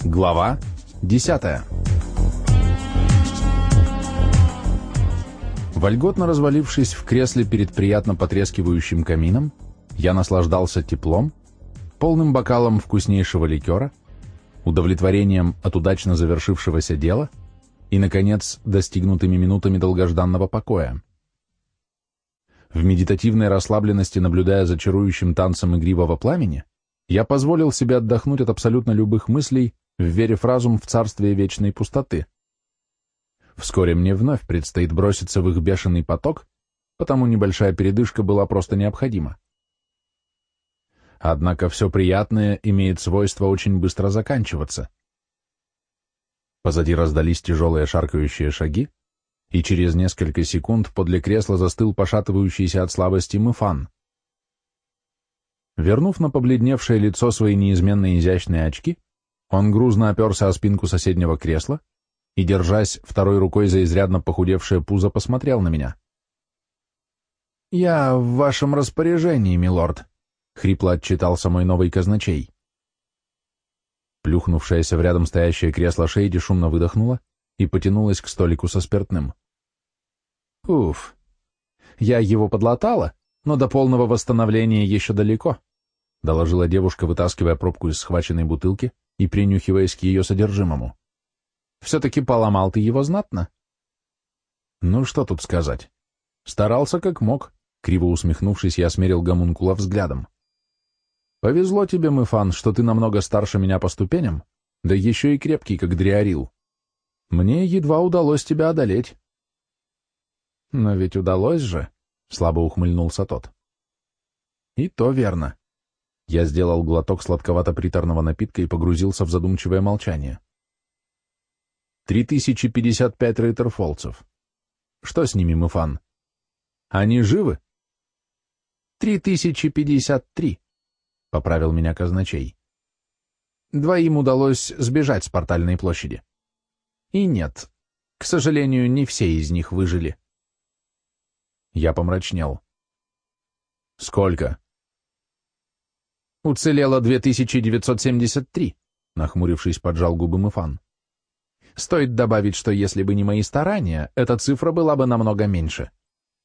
Глава 10. Вольготно развалившись в кресле перед приятно потрескивающим камином, я наслаждался теплом, полным бокалом вкуснейшего ликера, удовлетворением от удачно завершившегося дела и, наконец, достигнутыми минутами долгожданного покоя. В медитативной расслабленности, наблюдая за чарующим танцем игривого пламени, я позволил себе отдохнуть от абсолютно любых мыслей, вверив разум в царствие вечной пустоты. Вскоре мне вновь предстоит броситься в их бешеный поток, потому небольшая передышка была просто необходима. Однако все приятное имеет свойство очень быстро заканчиваться. Позади раздались тяжелые шаркающие шаги, и через несколько секунд подле кресла застыл пошатывающийся от слабости Мефан. Вернув на побледневшее лицо свои неизменно изящные очки, он грузно оперся о спинку соседнего кресла и, держась второй рукой за изрядно похудевшее пузо, посмотрел на меня. «Я в вашем распоряжении, милорд», — хрипло отчитался мой новый казначей. Плюхнувшаяся в рядом стоящее кресло Шейди шумно выдохнула и потянулась к столику со спиртным. «Уф, я его подлатала, но до полного восстановления еще далеко», — доложила девушка, вытаскивая пробку из схваченной бутылки и принюхиваясь к ее содержимому. «Все-таки поломал ты его знатно?» «Ну, что тут сказать? Старался как мог», — криво усмехнувшись, я смерил гомункула взглядом. «Повезло тебе, Мефан, что ты намного старше меня по ступеням, да еще и крепкий, как дриарил. Мне едва удалось тебя одолеть». «Но ведь удалось же», — слабо ухмыльнулся тот. «И то верно». Я сделал глоток сладковато-приторного напитка и погрузился в задумчивое молчание. 3055 рейтерфолцев. Что с ними, Мефан? Они живы? 3053, поправил меня казначей. Двоим удалось сбежать с портальной площади. И нет, к сожалению, не все из них выжили. Я помрачнел. Сколько? Уцелело 2973, нахмурившись, поджал губы Мефан. Стоит добавить, что если бы не мои старания, эта цифра была бы намного меньше.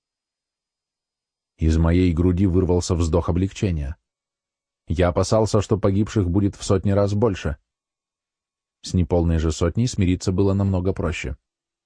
Из моей груди вырвался вздох облегчения. Я опасался, что погибших будет в сотни раз больше. С неполной же сотней смириться было намного проще.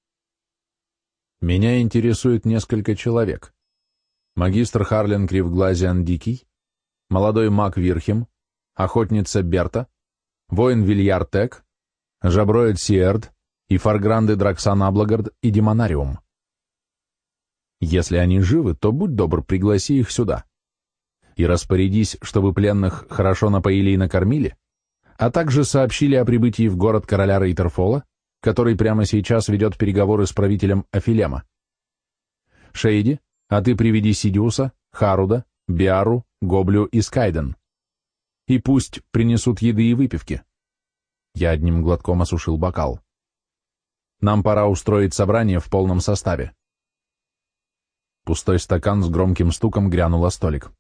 Меня интересует несколько человек. Магистр Харлен Кривглазиан Дикий, молодой маг Вирхем, охотница Берта, воин Вильяр Тек, жаброид Сиэрд и фаргранды Драксан Аблагард и Демонариум. Если они живы, то будь добр, пригласи их сюда. И распорядись, чтобы пленных хорошо напоили и накормили, а также сообщили о прибытии в город короля Рейтерфола, который прямо сейчас ведет переговоры с правителем Афилема. Шейди, а ты приведи Сидиуса, Харуда, Биару, Гоблю и Скайден. И пусть принесут еды и выпивки. Я одним глотком осушил бокал. Нам пора устроить собрание в полном составе. Пустой стакан с громким стуком грянул о столик.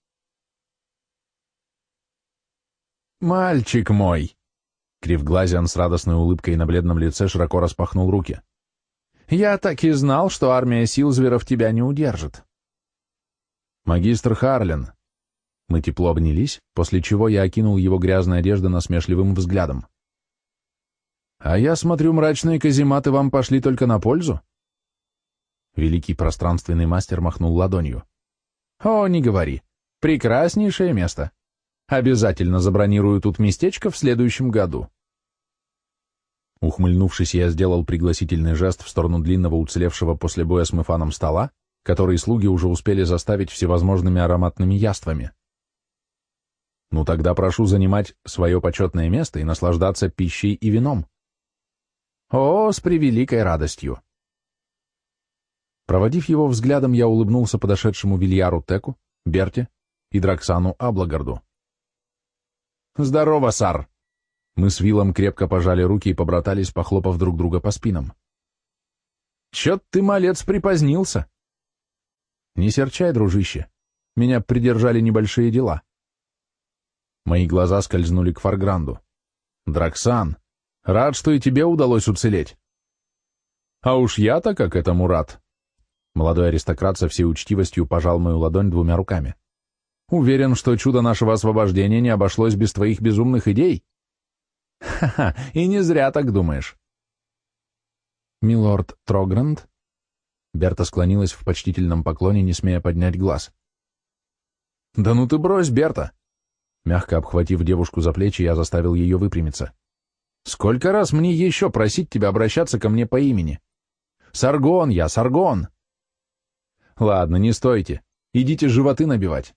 «Мальчик мой!» Кривглазиан с радостной улыбкой на бледном лице широко распахнул руки. «Я так и знал, что армия Силзверов тебя не удержит». «Магистр Харлен». Мы тепло обнялись, после чего я окинул его грязной одежды насмешливым взглядом. «А я смотрю, мрачные казематы вам пошли только на пользу?» Великий пространственный мастер махнул ладонью. «О, не говори. Прекраснейшее место. Обязательно забронирую тут местечко в следующем году». Ухмыльнувшись, я сделал пригласительный жест в сторону длинного уцелевшего после боя с Мефаном стола, который слуги уже успели заставить всевозможными ароматными яствами. «Ну тогда прошу занимать свое почетное место и наслаждаться пищей и вином». «О, с превеликой радостью!» Проводив его взглядом, я улыбнулся подошедшему Вильяру Теку, Берте и Драксану Аблагарду. «Здорово, сар!» Мы с Виллом крепко пожали руки и побратались, похлопав друг друга по спинам. «Чё ты, малец, припозднился?» «Не серчай, дружище. Меня придержали небольшие дела». Мои глаза скользнули к Фаргранду. «Драксан, Рад, что и тебе удалось уцелеть. А уж я-то как этому рад. Молодой аристократ со всей учтивостью пожал мою ладонь двумя руками. Уверен, что чудо нашего освобождения не обошлось без твоих безумных идей. Ха-ха, и не зря так думаешь. Милорд Трогранд? Берта склонилась в почтительном поклоне, не смея поднять глаз. Да ну ты брось, Берта! Мягко обхватив девушку за плечи, я заставил ее выпрямиться. Сколько раз мне еще просить тебя обращаться ко мне по имени? Саргон я, Саргон! Ладно, не стойте, идите животы набивать.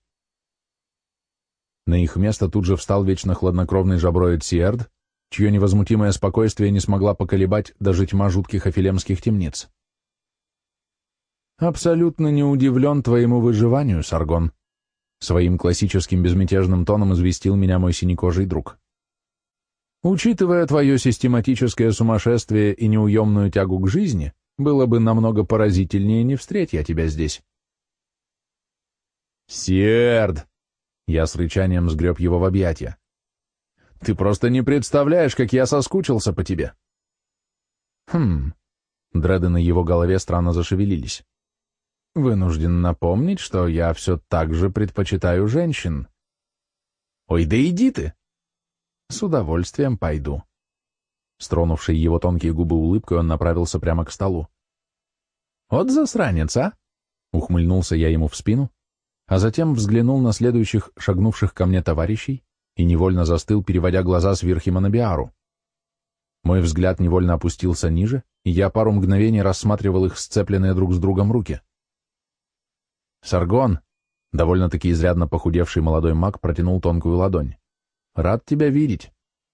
На их место тут же встал вечно хладнокровный жаброид Сиэрд, чье невозмутимое спокойствие не смогла поколебать даже тьма жутких афилемских темниц. «Абсолютно не удивлен твоему выживанию, Саргон», — своим классическим безмятежным тоном известил меня мой синекожий друг. «Учитывая твое систематическое сумасшествие и неуемную тягу к жизни, было бы намного поразительнее не встреть я тебя здесь». «Сиэрд!» — я с рычанием сгреб его в объятия. «Ты просто не представляешь, как я соскучился по тебе!» Дреды на его голове странно зашевелились. «Вынужден напомнить, что я все так же предпочитаю женщин». «Ой, да иди ты!» «С удовольствием пойду». Стронувший его тонкие губы улыбкой, он направился прямо к столу. «Вот засранец, а!» — ухмыльнулся я ему в спину, а затем взглянул на следующих шагнувших ко мне товарищей и невольно застыл, переводя глаза с Вирхима на Биару. Мой взгляд невольно опустился ниже, и я пару мгновений рассматривал их сцепленные друг с другом руки. «Саргон!» — довольно-таки изрядно похудевший молодой маг протянул тонкую ладонь. «Рад тебя видеть!»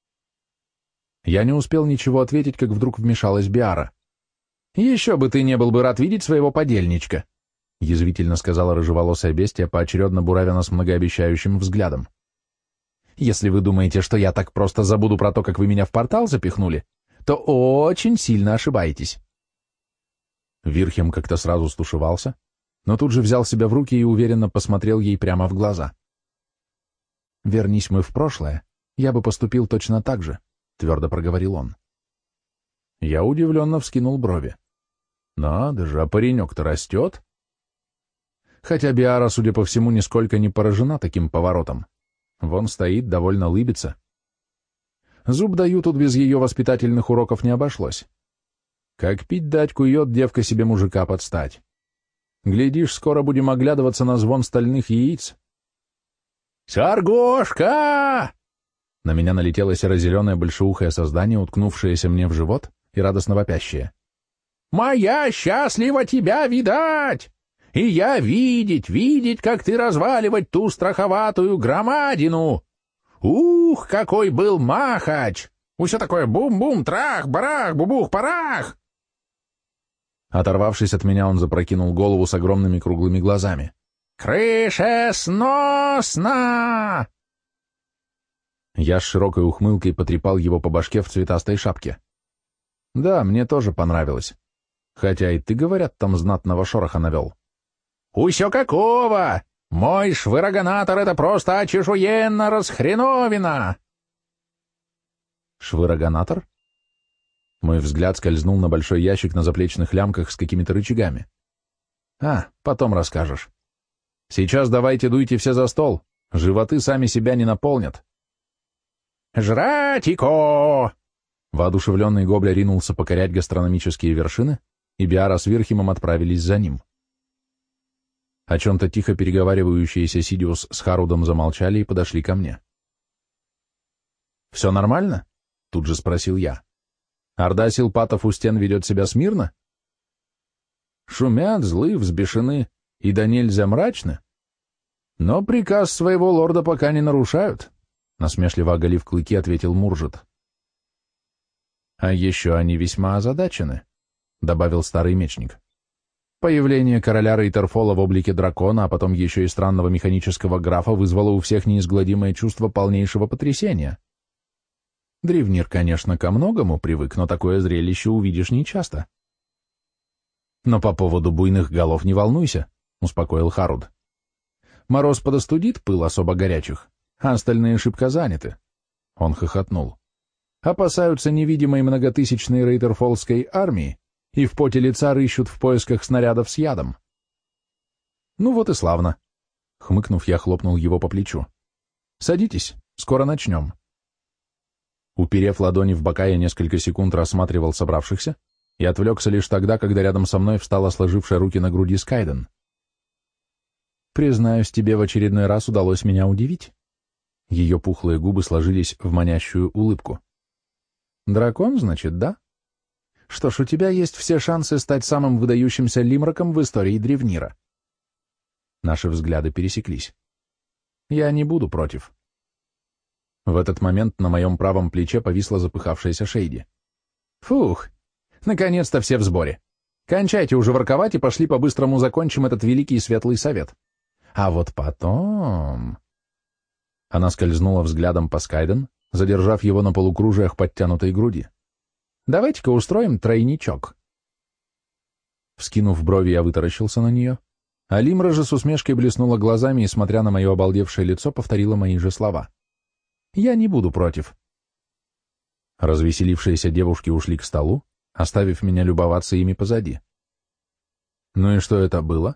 Я не успел ничего ответить, как вдруг вмешалась Биара. «Еще бы ты не был бы рад видеть своего подельничка!» — язвительно сказала рыжеволосая бестия, поочередно буравя нас многообещающим взглядом. «Если вы думаете, что я так просто забуду про то, как вы меня в портал запихнули, то очень сильно ошибаетесь». Вирхем как-то сразу стушевался, но тут же взял себя в руки и уверенно посмотрел ей прямо в глаза. «Вернись мы в прошлое, я бы поступил точно так же», — твердо проговорил он. Я удивленно вскинул брови. «Надо же, а паренек-то растет?» Хотя Биара, судя по всему, нисколько не поражена таким поворотом. Вон стоит, довольно лыбится. Зуб даю, тут без ее воспитательных уроков не обошлось. Как пить дать кует девка себе мужика подстать. Глядишь, скоро будем оглядываться на звон стальных яиц. «Саргошка!» На меня налетело серо-зеленое большеухое создание, уткнувшееся мне в живот и радостно вопящее. «Моя счастлива тебя видать! И я видеть, как ты разваливать ту страховатую громадину! Ух, какой был махач! Все такое бум-бум, трах, барах, бубух, парах!» Оторвавшись от меня, он запрокинул голову с огромными круглыми глазами. «Крышесносно!» Я с широкой ухмылкой потрепал его по башке в цветастой шапке. «Да, мне тоже понравилось. Хотя и ты, говорят, там знатного шороха навел». «Усё какого! Мой швырогонатор — это просто очешуенно расхреновина!» «Швырогонатор?» Мой взгляд скользнул на большой ящик на заплечных лямках с какими-то рычагами. «А, потом расскажешь. Сейчас давайте дуйте все за стол, животы сами себя не наполнят». «Жратико!» Воодушевленный Гобля ринулся покорять гастрономические вершины, и Биара с Вирхимом отправились за ним. О чем-то тихо переговаривающиеся Сидиус с Харудом замолчали и подошли ко мне. «Все нормально?» — тут же спросил я. «Орда силпатов у стен ведет себя смирно?» «Шумят, злы, взбешены и да нельзя мрачны, но приказ своего лорда пока не нарушают», — насмешливо оголив клыки, ответил Муржит. «А еще они весьма озадачены», — добавил старый мечник. Появление короля Рейтерфола в облике дракона, а потом еще и странного механического графа вызвало у всех неизгладимое чувство полнейшего потрясения. Древнир, конечно, ко многому привык, но такое зрелище увидишь нечасто. «Но по поводу буйных голов не волнуйся», — успокоил Харуд. «Мороз подостудит пыл особо горячих, а остальные шибко заняты». Он хохотнул. опасаются невидимой многотысячной рейтерфоллской армии и в поте лица рыщут в поисках снарядов с ядом. Ну вот и славно. Хмыкнув, я хлопнул его по плечу. Садитесь, скоро начнем. Уперев ладони в бока, я несколько секунд рассматривал собравшихся и отвлекся лишь тогда, когда рядом со мной встала сложившая руки на груди Скайден. «Признаюсь, тебе в очередной раз удалось меня удивить». Ее пухлые губы сложились в манящую улыбку. «Дракон, значит, да? Что ж, у тебя есть все шансы стать самым выдающимся лимраком в истории Древнира». Наши взгляды пересеклись. «Я не буду против». В этот момент на моем правом плече повисла запыхавшаяся Шейди. «Фух, наконец-то все в сборе. Кончайте уже ворковать и пошли по-быстрому закончим этот великий и светлый совет. А вот потом...» Она скользнула взглядом по Скайден, задержав его на полукружиях подтянутой груди. «Давайте-ка устроим тройничок». Вскинув брови, я вытаращился на нее, а Лимра же с усмешкой блеснула глазами и, смотря на мое обалдевшее лицо, повторила мои же слова. «Я не буду против». Развеселившиеся девушки ушли к столу, оставив меня любоваться ими позади. Ну и что это было?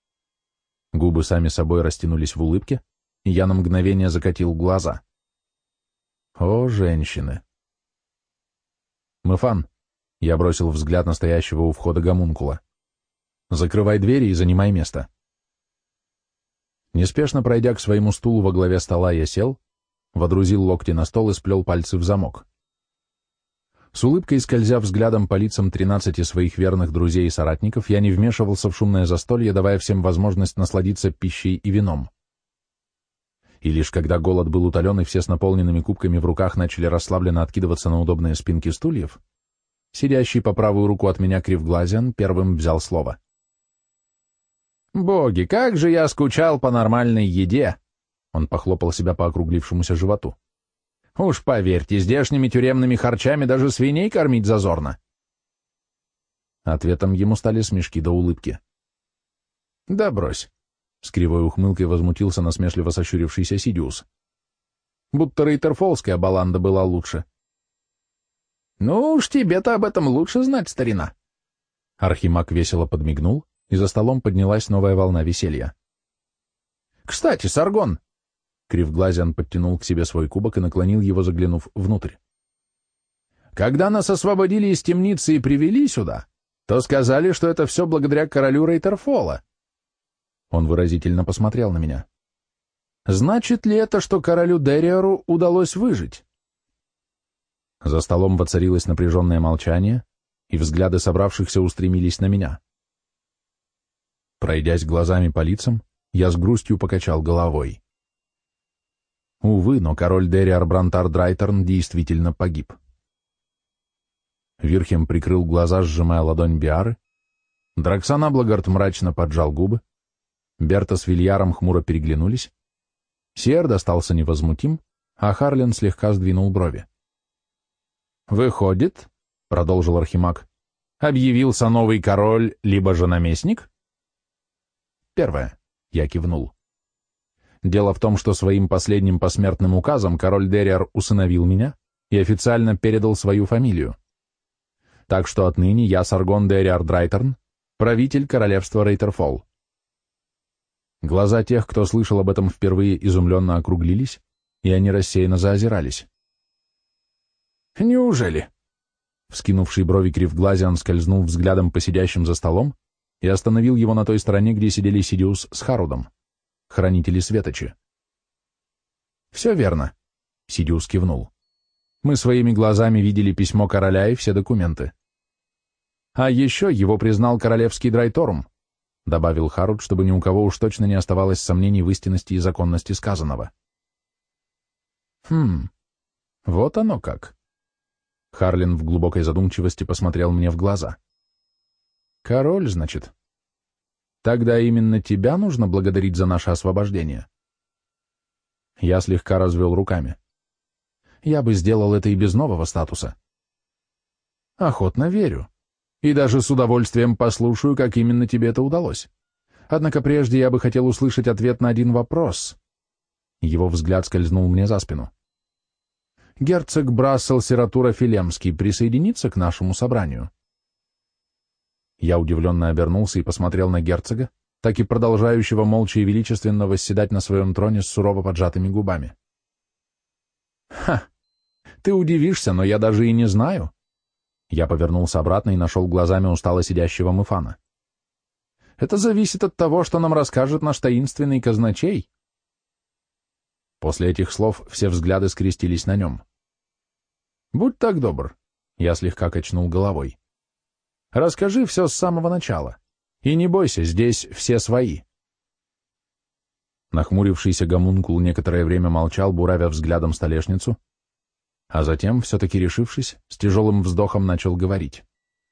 Губы сами собой растянулись в улыбке, и я на мгновение закатил глаза. О, женщины! Мефан, я бросил взгляд на стоящего у входа гомункула. Закрывай двери и занимай место. Неспешно пройдя к своему стулу во главе стола, я сел, водрузил локти на стол и сплел пальцы в замок. С улыбкой скользя взглядом по лицам 13 своих верных друзей и соратников, я не вмешивался в шумное застолье, давая всем возможность насладиться пищей и вином. И лишь когда голод был утолен и все с наполненными кубками в руках начали расслабленно откидываться на удобные спинки стульев, сидящий по правую руку от меня Кривглазиан первым взял слово. «Боги, как же я скучал по нормальной еде!» Он похлопал себя по округлившемуся животу. «Уж поверьте, здешними тюремными харчами даже свиней кормить зазорно». Ответом ему стали смешки до улыбки. «Да брось», — с кривой ухмылкой возмутился насмешливо сощурившийся Сидиус. «Будто рейтерфоллская баланда была лучше». «Ну уж тебе-то об этом лучше знать, старина». Архимаг весело подмигнул, и за столом поднялась новая волна веселья. «Кстати, Саргон!» Кривглазиан подтянул к себе свой кубок и наклонил его, заглянув внутрь. «Когда нас освободили из темницы и привели сюда, то сказали, что это все благодаря королю Рейтерфолла». Он выразительно посмотрел на меня. «Значит ли это, что королю Дериору удалось выжить?» За столом воцарилось напряженное молчание, и взгляды собравшихся устремились на меня. Пройдясь глазами по лицам, я с грустью покачал головой. Увы, но король Дериар Брантар Драйтерн действительно погиб. Вирхем прикрыл глаза, сжимая ладонь Биары. Драксан Аблагард мрачно поджал губы. Берта с Вильяром хмуро переглянулись. Сиэрд остался невозмутим, а Харлен слегка сдвинул брови. «Выходит, — продолжил Архимаг, — объявился новый король, либо же наместник?» «Первое», — я кивнул. Дело в том, что своим последним посмертным указом король Дериар усыновил меня и официально передал свою фамилию. Так что отныне я Саргон Дериар Драйтерн, правитель королевства Рейтерфолл. Глаза тех, кто слышал об этом впервые, изумленно округлились, и они рассеянно заозирались. «Неужели?» Вскинувший брови Кривглазиан скользнул взглядом по сидящим за столом и остановил его на той стороне, где сидели Сидиус с Харудом, хранители светочи. «Все верно», — Сидиус кивнул. «Мы своими глазами видели письмо короля и все документы. А еще его признал королевский Драйторум», — добавил Харуд, чтобы ни у кого уж точно не оставалось сомнений в истинности и законности сказанного. Вот оно как». Харлин в глубокой задумчивости посмотрел мне в глаза. «Король, значит? Тогда именно тебя нужно благодарить за наше освобождение». Я слегка развел руками. Я бы сделал это и без нового статуса. Охотно верю. И даже с удовольствием послушаю, как именно тебе это удалось. Однако прежде я бы хотел услышать ответ на один вопрос. Его взгляд скользнул мне за спину. герцог Брассел Сиратура Филемский присоединится к нашему собранию?» Я удивленно обернулся и посмотрел на герцога, так и продолжающего молча и величественно восседать на своем троне с сурово поджатыми губами. «Ха! Ты удивишься, но я даже и не знаю». Я повернулся обратно и нашел глазами устало сидящего Мефана. «Это зависит от того, что нам расскажет наш таинственный казначей». После этих слов все взгляды скрестились на нем. «Будь так добр», — я слегка качнул головой. «Расскажи все с самого начала. И не бойся, здесь все свои». Нахмурившийся гомункул некоторое время молчал, буравя взглядом столешницу, а затем, все-таки решившись, с тяжелым вздохом начал говорить.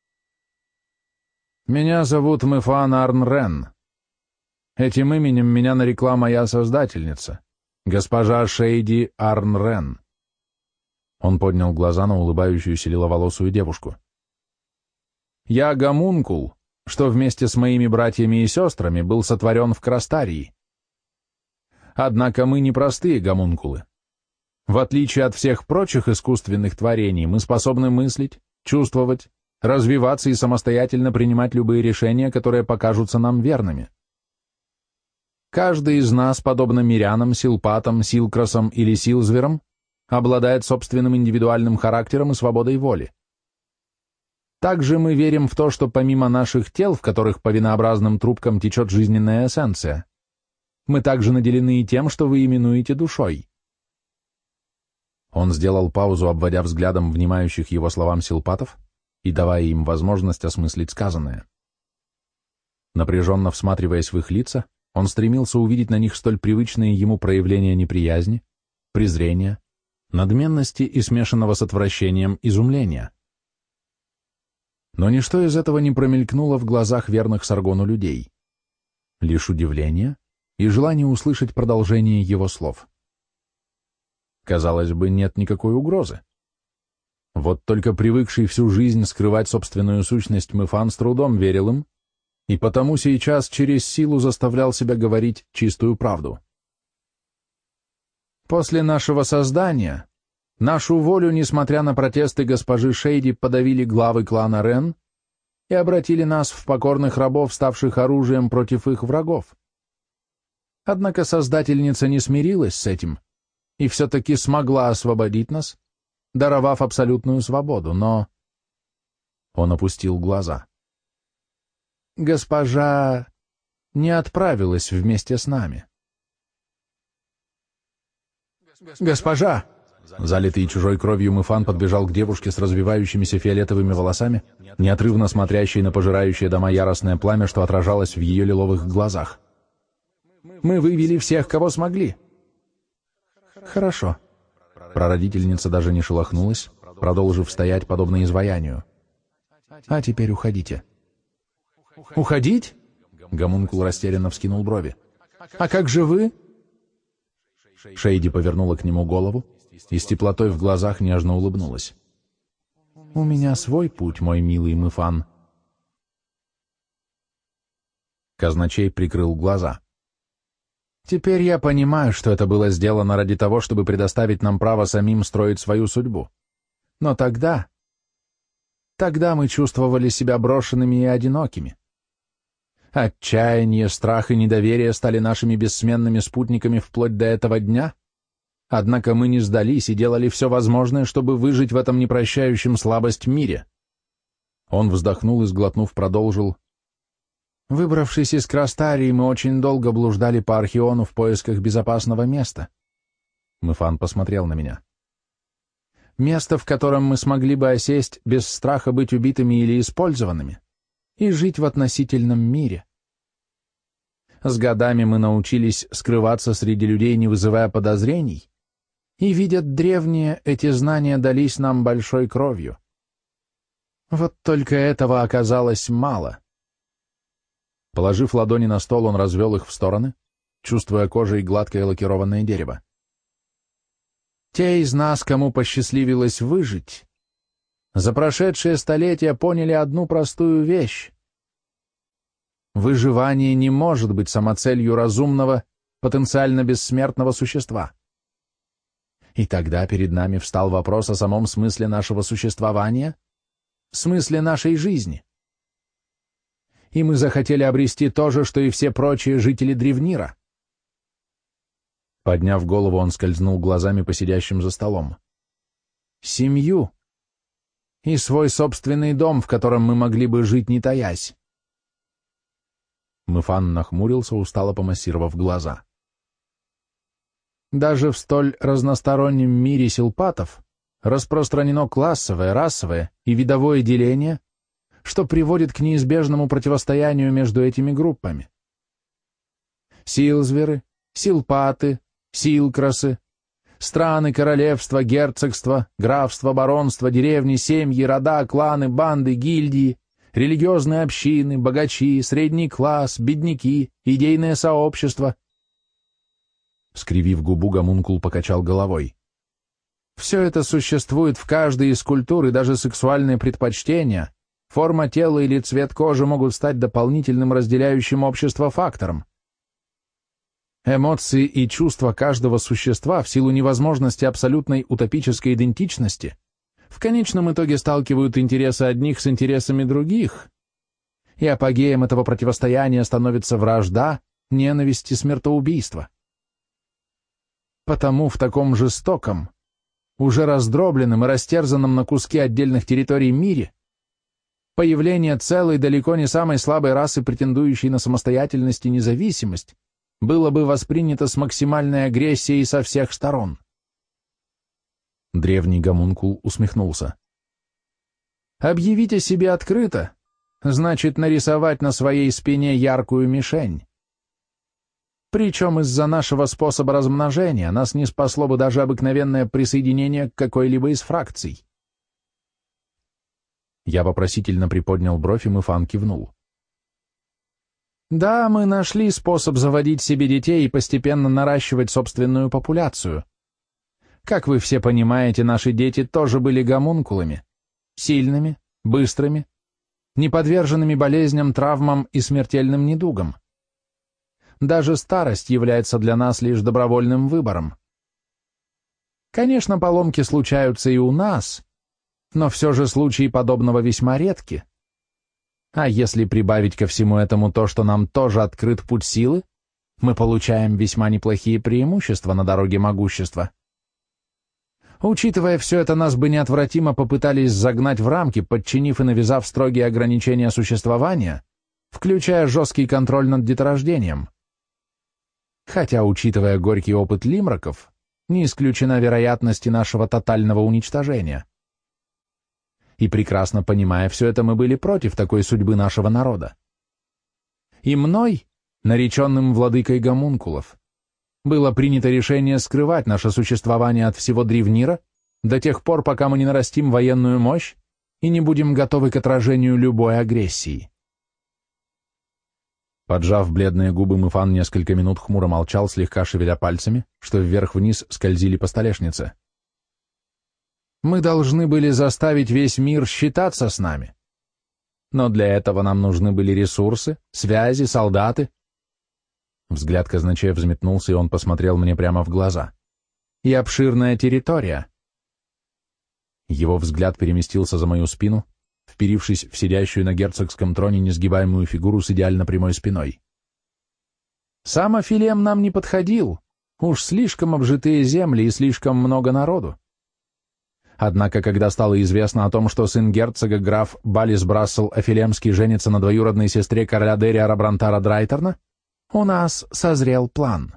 «Меня зовут Мефан Арн-Рен. Этим именем меня нарекла моя создательница, госпожа Шейди Арн-Рен». Он поднял глаза на улыбающуюся лиловолосую девушку. «Я гомункул, что вместе с моими братьями и сестрами был сотворен в Крастарии. Однако мы не простые гомункулы. В отличие от всех прочих искусственных творений, мы способны мыслить, чувствовать, развиваться и самостоятельно принимать любые решения, которые покажутся нам верными. Каждый из нас, подобно мирянам, силпатам, силкрасам или силзверам, обладает собственным индивидуальным характером и свободой воли. Также мы верим в то, что помимо наших тел, в которых по винообразным трубкам течет жизненная эссенция, мы также наделены и тем, что вы именуете душой». Он сделал паузу, обводя взглядом внимающих его словам силпатов и давая им возможность осмыслить сказанное. Напряженно всматриваясь в их лица, он стремился увидеть на них столь привычные ему проявления неприязни, презрения, надменности и смешанного с отвращением изумления. Но ничто из этого не промелькнуло в глазах верных Саргону людей. Лишь удивление и желание услышать продолжение его слов. Казалось бы, нет никакой угрозы. Вот только привыкший всю жизнь скрывать собственную сущность Мефан с трудом верил им, и потому сейчас через силу заставлял себя говорить чистую правду. «После нашего создания нашу волю, несмотря на протесты госпожи Шейди, подавили главы клана Рен и обратили нас в покорных рабов, ставших оружием против их врагов. Однако Создательница не смирилась с этим и все-таки смогла освободить нас, даровав абсолютную свободу, но...» Он опустил глаза. «Госпожа не отправилась вместе с нами». «Госпожа!» Залитый чужой кровью Мефан подбежал к девушке с развивающимися фиолетовыми волосами, неотрывно смотрящей на пожирающее дома яростное пламя, что отражалось в ее лиловых глазах. «Мы вывели всех, кого смогли». «Хорошо». Прародительница даже не шелохнулась, продолжив стоять, подобно изваянию. «А теперь уходите». «Уходить?» Гомункул растерянно вскинул брови. «А как же вы?» Шейди повернула к нему голову и с теплотой в глазах нежно улыбнулась. «У меня свой путь, мой милый Мефан». Казначей прикрыл глаза. «Теперь я понимаю, что это было сделано ради того, чтобы предоставить нам право самим строить свою судьбу. Но тогда мы чувствовали себя брошенными и одинокими. Отчаяние, страх и недоверие стали нашими бессменными спутниками вплоть до этого дня, однако мы не сдались и делали все возможное, чтобы выжить в этом непрощающем слабость мире». Он вздохнул и, сглотнув, продолжил: «Выбравшись из Крастарии, мы очень долго блуждали по Архиону в поисках безопасного места». Мефан посмотрел на меня. «Место, в котором мы смогли бы осесть без страха быть убитыми или использованными и жить в относительном мире. С годами мы научились скрываться среди людей, не вызывая подозрений, и, видят древние, эти знания дались нам большой кровью. Вот только этого оказалось мало». Положив ладони на стол, он развел их в стороны, чувствуя кожей гладкое лакированное дерево. «Те из нас, кому посчастливилось выжить, за прошедшие столетия поняли одну простую вещь. Выживание не может быть самоцелью разумного, потенциально бессмертного существа. И тогда перед нами встал вопрос о самом смысле нашего существования, смысле нашей жизни. И мы захотели обрести то же, что и все прочие жители Древнира. Подняв голову, он скользнул глазами по сидящим за столом. Семью и свой собственный дом, в котором мы могли бы жить, не таясь. Мыфан нахмурился, устало помассировав глаза. Даже в столь разностороннем мире силпатов распространено классовое, расовое и видовое деление, что приводит к неизбежному противостоянию между этими группами. Силзверы, силпаты, силкрасы, страны, королевства, герцогства, графства, баронства, деревни, семьи, рода, кланы, банды, гильдии, религиозные общины, богачи, средний класс, бедняки, идейное сообщество. Скривив губу, гомункул покачал головой. Все это существует в каждой из культур, и даже сексуальные предпочтения, форма тела или цвет кожи могут стать дополнительным разделяющим общество фактором. Эмоции и чувства каждого существа в силу невозможности абсолютной утопической идентичности в конечном итоге сталкивают интересы одних с интересами других, и апогеем этого противостояния становится вражда, ненависть и смертоубийство. Потому в таком жестоком, уже раздробленном и растерзанном на куски отдельных территорий мире появление целой, далеко не самой слабой расы, претендующей на самостоятельность и независимость, было бы воспринято с максимальной агрессией со всех сторон. Древний гомункул усмехнулся. «Объявить о себе открыто значит нарисовать на своей спине яркую мишень. Причем из-за нашего способа размножения нас не спасло бы даже обыкновенное присоединение к какой-либо из фракций». Я вопросительно приподнял бровь, и Мыфан кивнул. «Да, мы нашли способ заводить себе детей и постепенно наращивать собственную популяцию. Как вы все понимаете, наши дети тоже были гомункулами, сильными, быстрыми, неподверженными болезням, травмам и смертельным недугам. Даже старость является для нас лишь добровольным выбором. Конечно, поломки случаются и у нас, но все же случаи подобного весьма редки. А если прибавить ко всему этому то, что нам тоже открыт путь силы, мы получаем весьма неплохие преимущества на дороге могущества. Учитывая все это, нас бы неотвратимо попытались загнать в рамки, подчинив и навязав строгие ограничения существования, включая жесткий контроль над деторождением. Хотя, учитывая горький опыт лимраков, не исключена вероятность и нашего тотального уничтожения. И прекрасно понимая все это, мы были против такой судьбы нашего народа. И мной, нареченным владыкой гомункулов, было принято решение скрывать наше существование от всего Древнира до тех пор, пока мы не нарастим военную мощь и не будем готовы к отражению любой агрессии. Поджав бледные губы, Мыфан несколько минут хмуро молчал, слегка шевеля пальцами, что вверх-вниз скользили по столешнице. Мы должны были заставить весь мир считаться с нами. Но для этого нам нужны были ресурсы, связи, солдаты. Взгляд казначея взметнулся, и он посмотрел мне прямо в глаза. И обширная территория. Его взгляд переместился за мою спину, вперившись в сидящую на герцогском троне несгибаемую фигуру с идеально прямой спиной. Сам Афилем нам не подходил, уж слишком обжитые земли и слишком много народу. Однако, когда стало известно о том, что сын герцога, граф Балис Брассел Афилемский, женится на двоюродной сестре короля Дериара Брантара Драйтерна, у нас созрел план.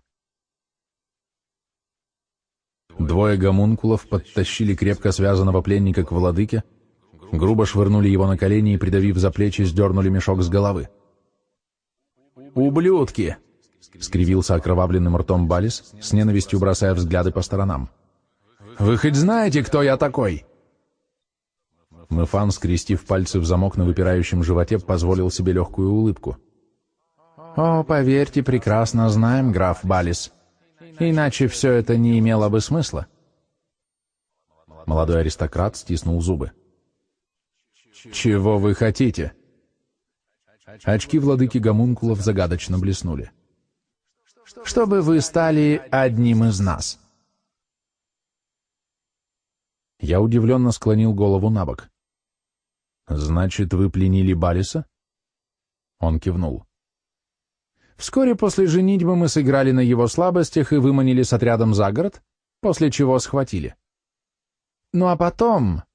Двое гомункулов подтащили крепко связанного пленника к владыке, грубо швырнули его на колени и, придавив за плечи, сдернули мешок с головы. «Ублюдки!» — скривился окровавленным ртом Балис, с ненавистью бросая взгляды по сторонам. «Вы хоть знаете, кто я такой?» Мыфан, скрестив пальцы в замок на выпирающем животе, позволил себе легкую улыбку. «О, поверьте, прекрасно знаем, граф Балис. Иначе все это не имело бы смысла». Молодой аристократ стиснул зубы. «Чего вы хотите?» Очки владыки гомункулов загадочно блеснули. «Чтобы вы стали одним из нас». Я удивленно склонил голову на бок. «Значит, вы пленили Балиса?» Он кивнул. «Вскоре после женитьбы мы сыграли на его слабостях и выманили с отрядом за город, после чего схватили. Ну а потом...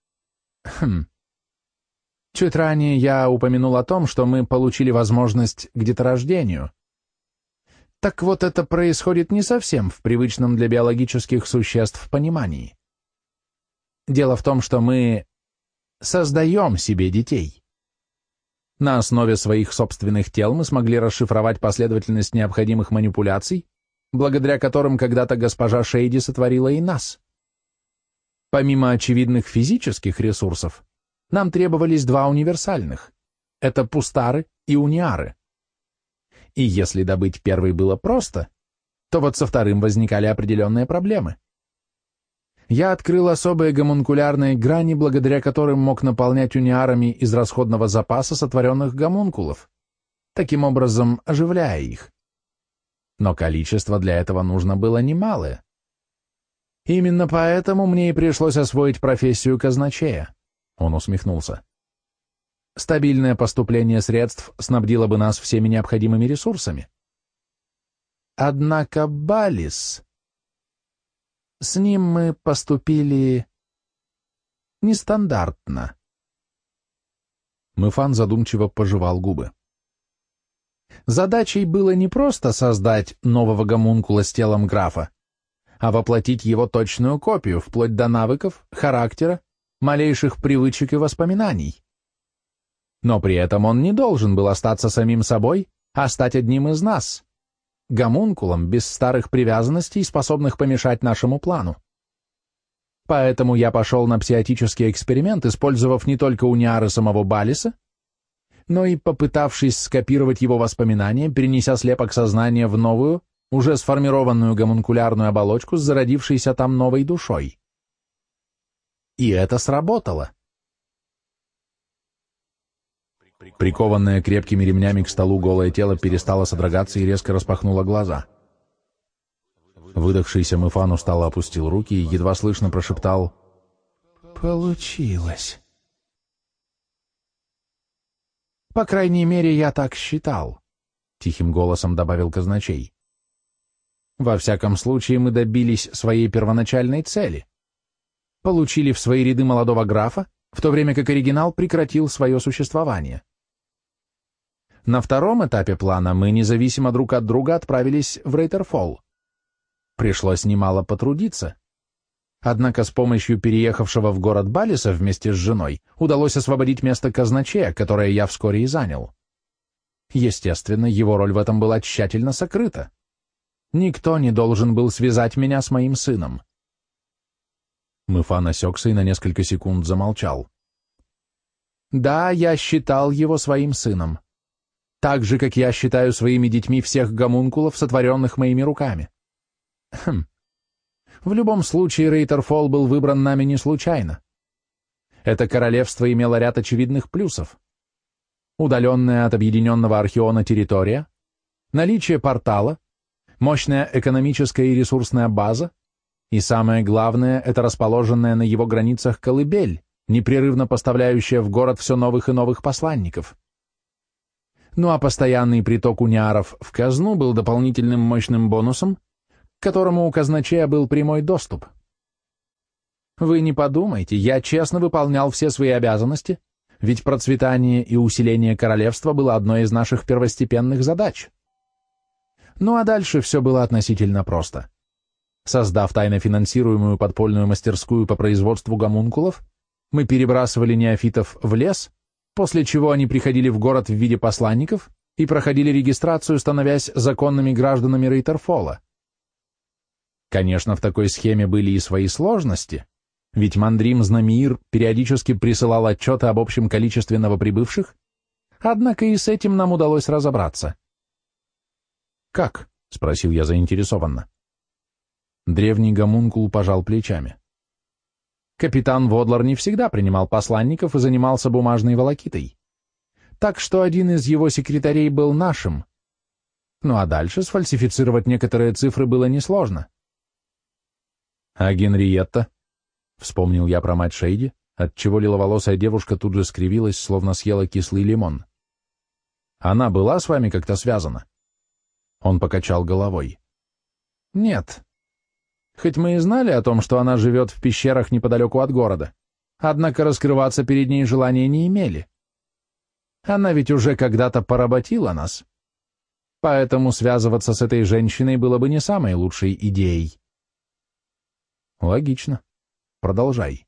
Чуть ранее я упомянул о том, что мы получили возможность к деторождению. Так вот, это происходит не совсем в привычном для биологических существ понимании. Дело в том, что мы создаем себе детей. На основе своих собственных тел мы смогли расшифровать последовательность необходимых манипуляций, благодаря которым когда-то госпожа Шейди сотворила и нас. Помимо очевидных физических ресурсов, нам требовались два универсальных — это пустары и униары. И если добыть первый было просто, то вот со вторым возникали определенные проблемы. Я открыл особые гомункулярные грани, благодаря которым мог наполнять униарами из расходного запаса сотворенных гомункулов, таким образом оживляя их. Но количество для этого нужно было немалое. Именно поэтому мне и пришлось освоить профессию казначея. Он усмехнулся. Стабильное поступление средств снабдило бы нас всеми необходимыми ресурсами. Однако Балис... С ним мы поступили нестандартно. Мефан задумчиво пожевал губы. Задачей было не просто создать нового гомункула с телом графа, а воплотить его точную копию, вплоть до навыков, характера, малейших привычек и воспоминаний. Но при этом он не должен был остаться самим собой, а стать одним из нас, гомункулом без старых привязанностей, способных помешать нашему плану. Поэтому я пошел на псиотический эксперимент, использовав не только униары самого Балиса, но и попытавшись скопировать его воспоминания, перенеся слепок сознания в новую, уже сформированную гомункулярную оболочку с зародившейся там новой душой. И это сработало. Прикованное крепкими ремнями к столу голое тело перестало содрогаться и резко распахнуло глаза. Выдохшийся Мефан устало опустил руки и едва слышно прошептал: «Получилось». «По крайней мере, я так считал», — тихим голосом добавил казначей. «Во всяком случае, мы добились своей первоначальной цели. Получили в свои ряды молодого графа, в то время как оригинал прекратил свое существование. На втором этапе плана мы независимо друг от друга отправились в Рейтерфолл. Пришлось немало потрудиться. Однако с помощью переехавшего в город Балиса вместе с женой удалось освободить место казначея, которое я вскоре и занял. Естественно, его роль в этом была тщательно сокрыта. Никто не должен был связать меня с моим сыном». Мефан осекся и на несколько секунд замолчал. «Да, я считал его своим сыном. Так же, как я считаю своими детьми всех гомункулов, сотворенных моими руками. В любом случае, Рейтерфолл был выбран нами не случайно. Это королевство имело ряд очевидных плюсов. Удаленная от объединенного Археона территория, наличие портала, мощная экономическая и ресурсная база, и самое главное, это расположенная на его границах колыбель, непрерывно поставляющая в город все новых и новых посланников. Ну а постоянный приток униаров в казну был дополнительным мощным бонусом, к которому у казначея был прямой доступ. Вы не подумайте, я честно выполнял все свои обязанности, ведь процветание и усиление королевства было одной из наших первостепенных задач. Ну а дальше все было относительно просто. Создав тайно финансируемую подпольную мастерскую по производству гомункулов, мы перебрасывали неофитов в лес, после чего они приходили в город в виде посланников и проходили регистрацию, становясь законными гражданами Рейтерфолла. Конечно, в такой схеме были и свои сложности, ведь Мандрим Знамиир периодически присылал отчеты об общем количестве новоприбывших, однако и с этим нам удалось разобраться. «Как?» — спросил я заинтересованно. Древний гомункул пожал плечами. Капитан Водлар не всегда принимал посланников и занимался бумажной волокитой. Так что один из его секретарей был нашим. Ну а дальше сфальсифицировать некоторые цифры было несложно. А Генриетта? Вспомнил я про мать Шейди, отчего лиловолосая девушка тут же скривилась, словно съела кислый лимон. Она была с вами как-то связана? Он покачал головой. Нет. Хоть мы и знали о том, что она живет в пещерах неподалеку от города, однако раскрываться перед ней желания не имели. Она ведь уже когда-то поработила нас. Поэтому связываться с этой женщиной было бы не самой лучшей идеей. Логично. Продолжай.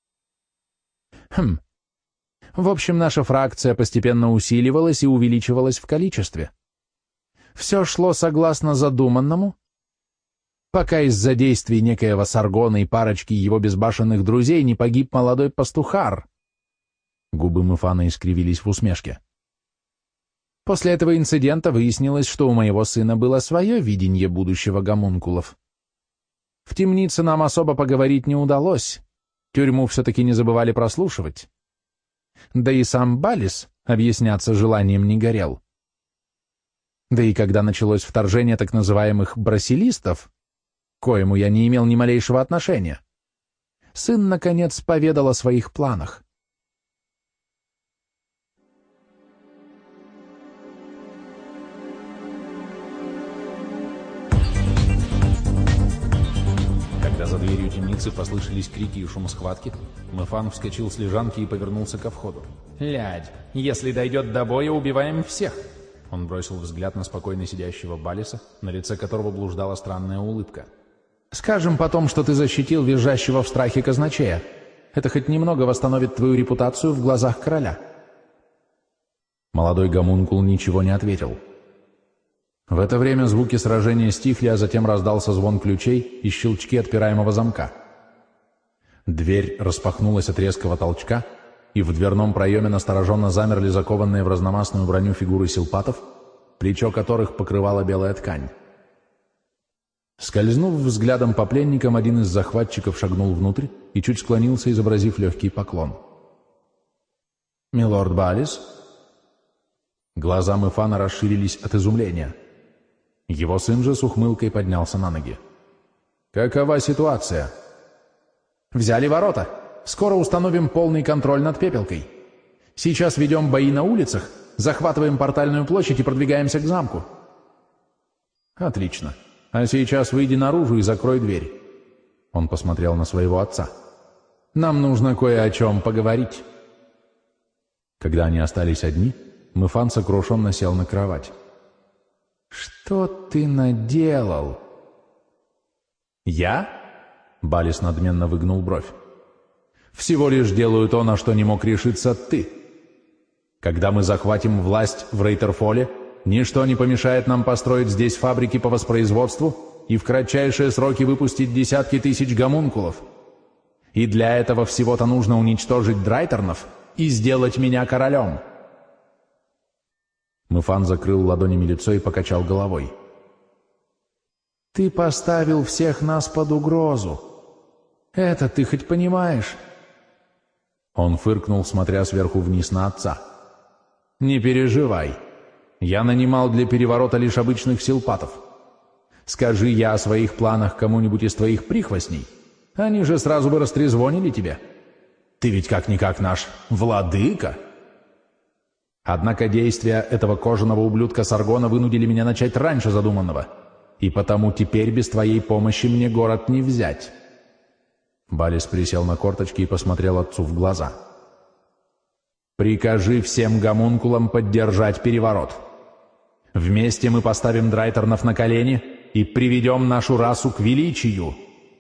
В общем, наша фракция постепенно усиливалась и увеличивалась в количестве. Все шло согласно задуманному, пока из-за действий некоего Саргона и парочки его безбашенных друзей не погиб молодой пастухар. Губы Мефана искривились в усмешке. После этого инцидента выяснилось, что у моего сына было свое видение будущего гомункулов. В темнице нам особо поговорить не удалось, тюрьму все-таки не забывали прослушивать. Да и сам Балис объясняться желанием не горел. Да и когда началось вторжение так называемых брасилистов, к коему я не имел ни малейшего отношения, сын, наконец, поведал о своих планах. Когда за дверью темницы послышались крики и шум схватки, Мефан вскочил с лежанки и повернулся ко входу. «Лядь, если дойдет до боя, убиваем всех!» Он бросил взгляд на спокойно сидящего Балиса, на лице которого блуждала странная улыбка. «Скажем потом, что ты защитил визжащего в страхе казначея. Это хоть немного восстановит твою репутацию в глазах короля». Молодой гомункул ничего не ответил. В это время звуки сражения стихли, а затем раздался звон ключей и щелчки отпираемого замка. Дверь распахнулась от резкого толчка, и в дверном проеме настороженно замерли закованные в разномастную броню фигуры силпатов, плечо которых покрывала белая ткань. Скользнув взглядом по пленникам, один из захватчиков шагнул внутрь и чуть склонился, изобразив легкий поклон. «Милорд Балис?» Глаза Мефана расширились от изумления. Его сын же с ухмылкой поднялся на ноги. «Какова ситуация?» «Взяли ворота. Скоро установим полный контроль над Пепелкой. Сейчас ведем бои на улицах, захватываем портальную площадь и продвигаемся к замку». «Отлично. А сейчас выйди наружу и закрой дверь». Он посмотрел на своего отца. «Нам нужно кое о чем поговорить». Когда они остались одни, Мефан сокрушенно сел на кровать. «Что ты наделал?» «Я?» — Балис надменно выгнул бровь. «Всего лишь делаю то, на что не мог решиться ты. Когда мы захватим власть в Рейтерфоле, ничто не помешает нам построить здесь фабрики по воспроизводству и в кратчайшие сроки выпустить десятки тысяч гомункулов. И для этого всего-то нужно уничтожить драйтернов и сделать меня королем». Мефан закрыл ладонями лицо и покачал головой. «Ты поставил всех нас под угрозу. Это ты хоть понимаешь?» Он фыркнул, смотря сверху вниз на отца. «Не переживай. Я нанимал для переворота лишь обычных силпатов. Скажи я о своих планах кому-нибудь из твоих прихвостней, они же сразу бы растрезвонили тебе. Ты ведь как-никак наш владыка». Однако действия этого кожаного ублюдка Саргона вынудили меня начать раньше задуманного, и потому теперь без твоей помощи мне город не взять. Балис присел на корточки и посмотрел отцу в глаза. «Прикажи всем гомункулам поддержать переворот. Вместе мы поставим драйтернов на колени и приведем нашу расу к величию».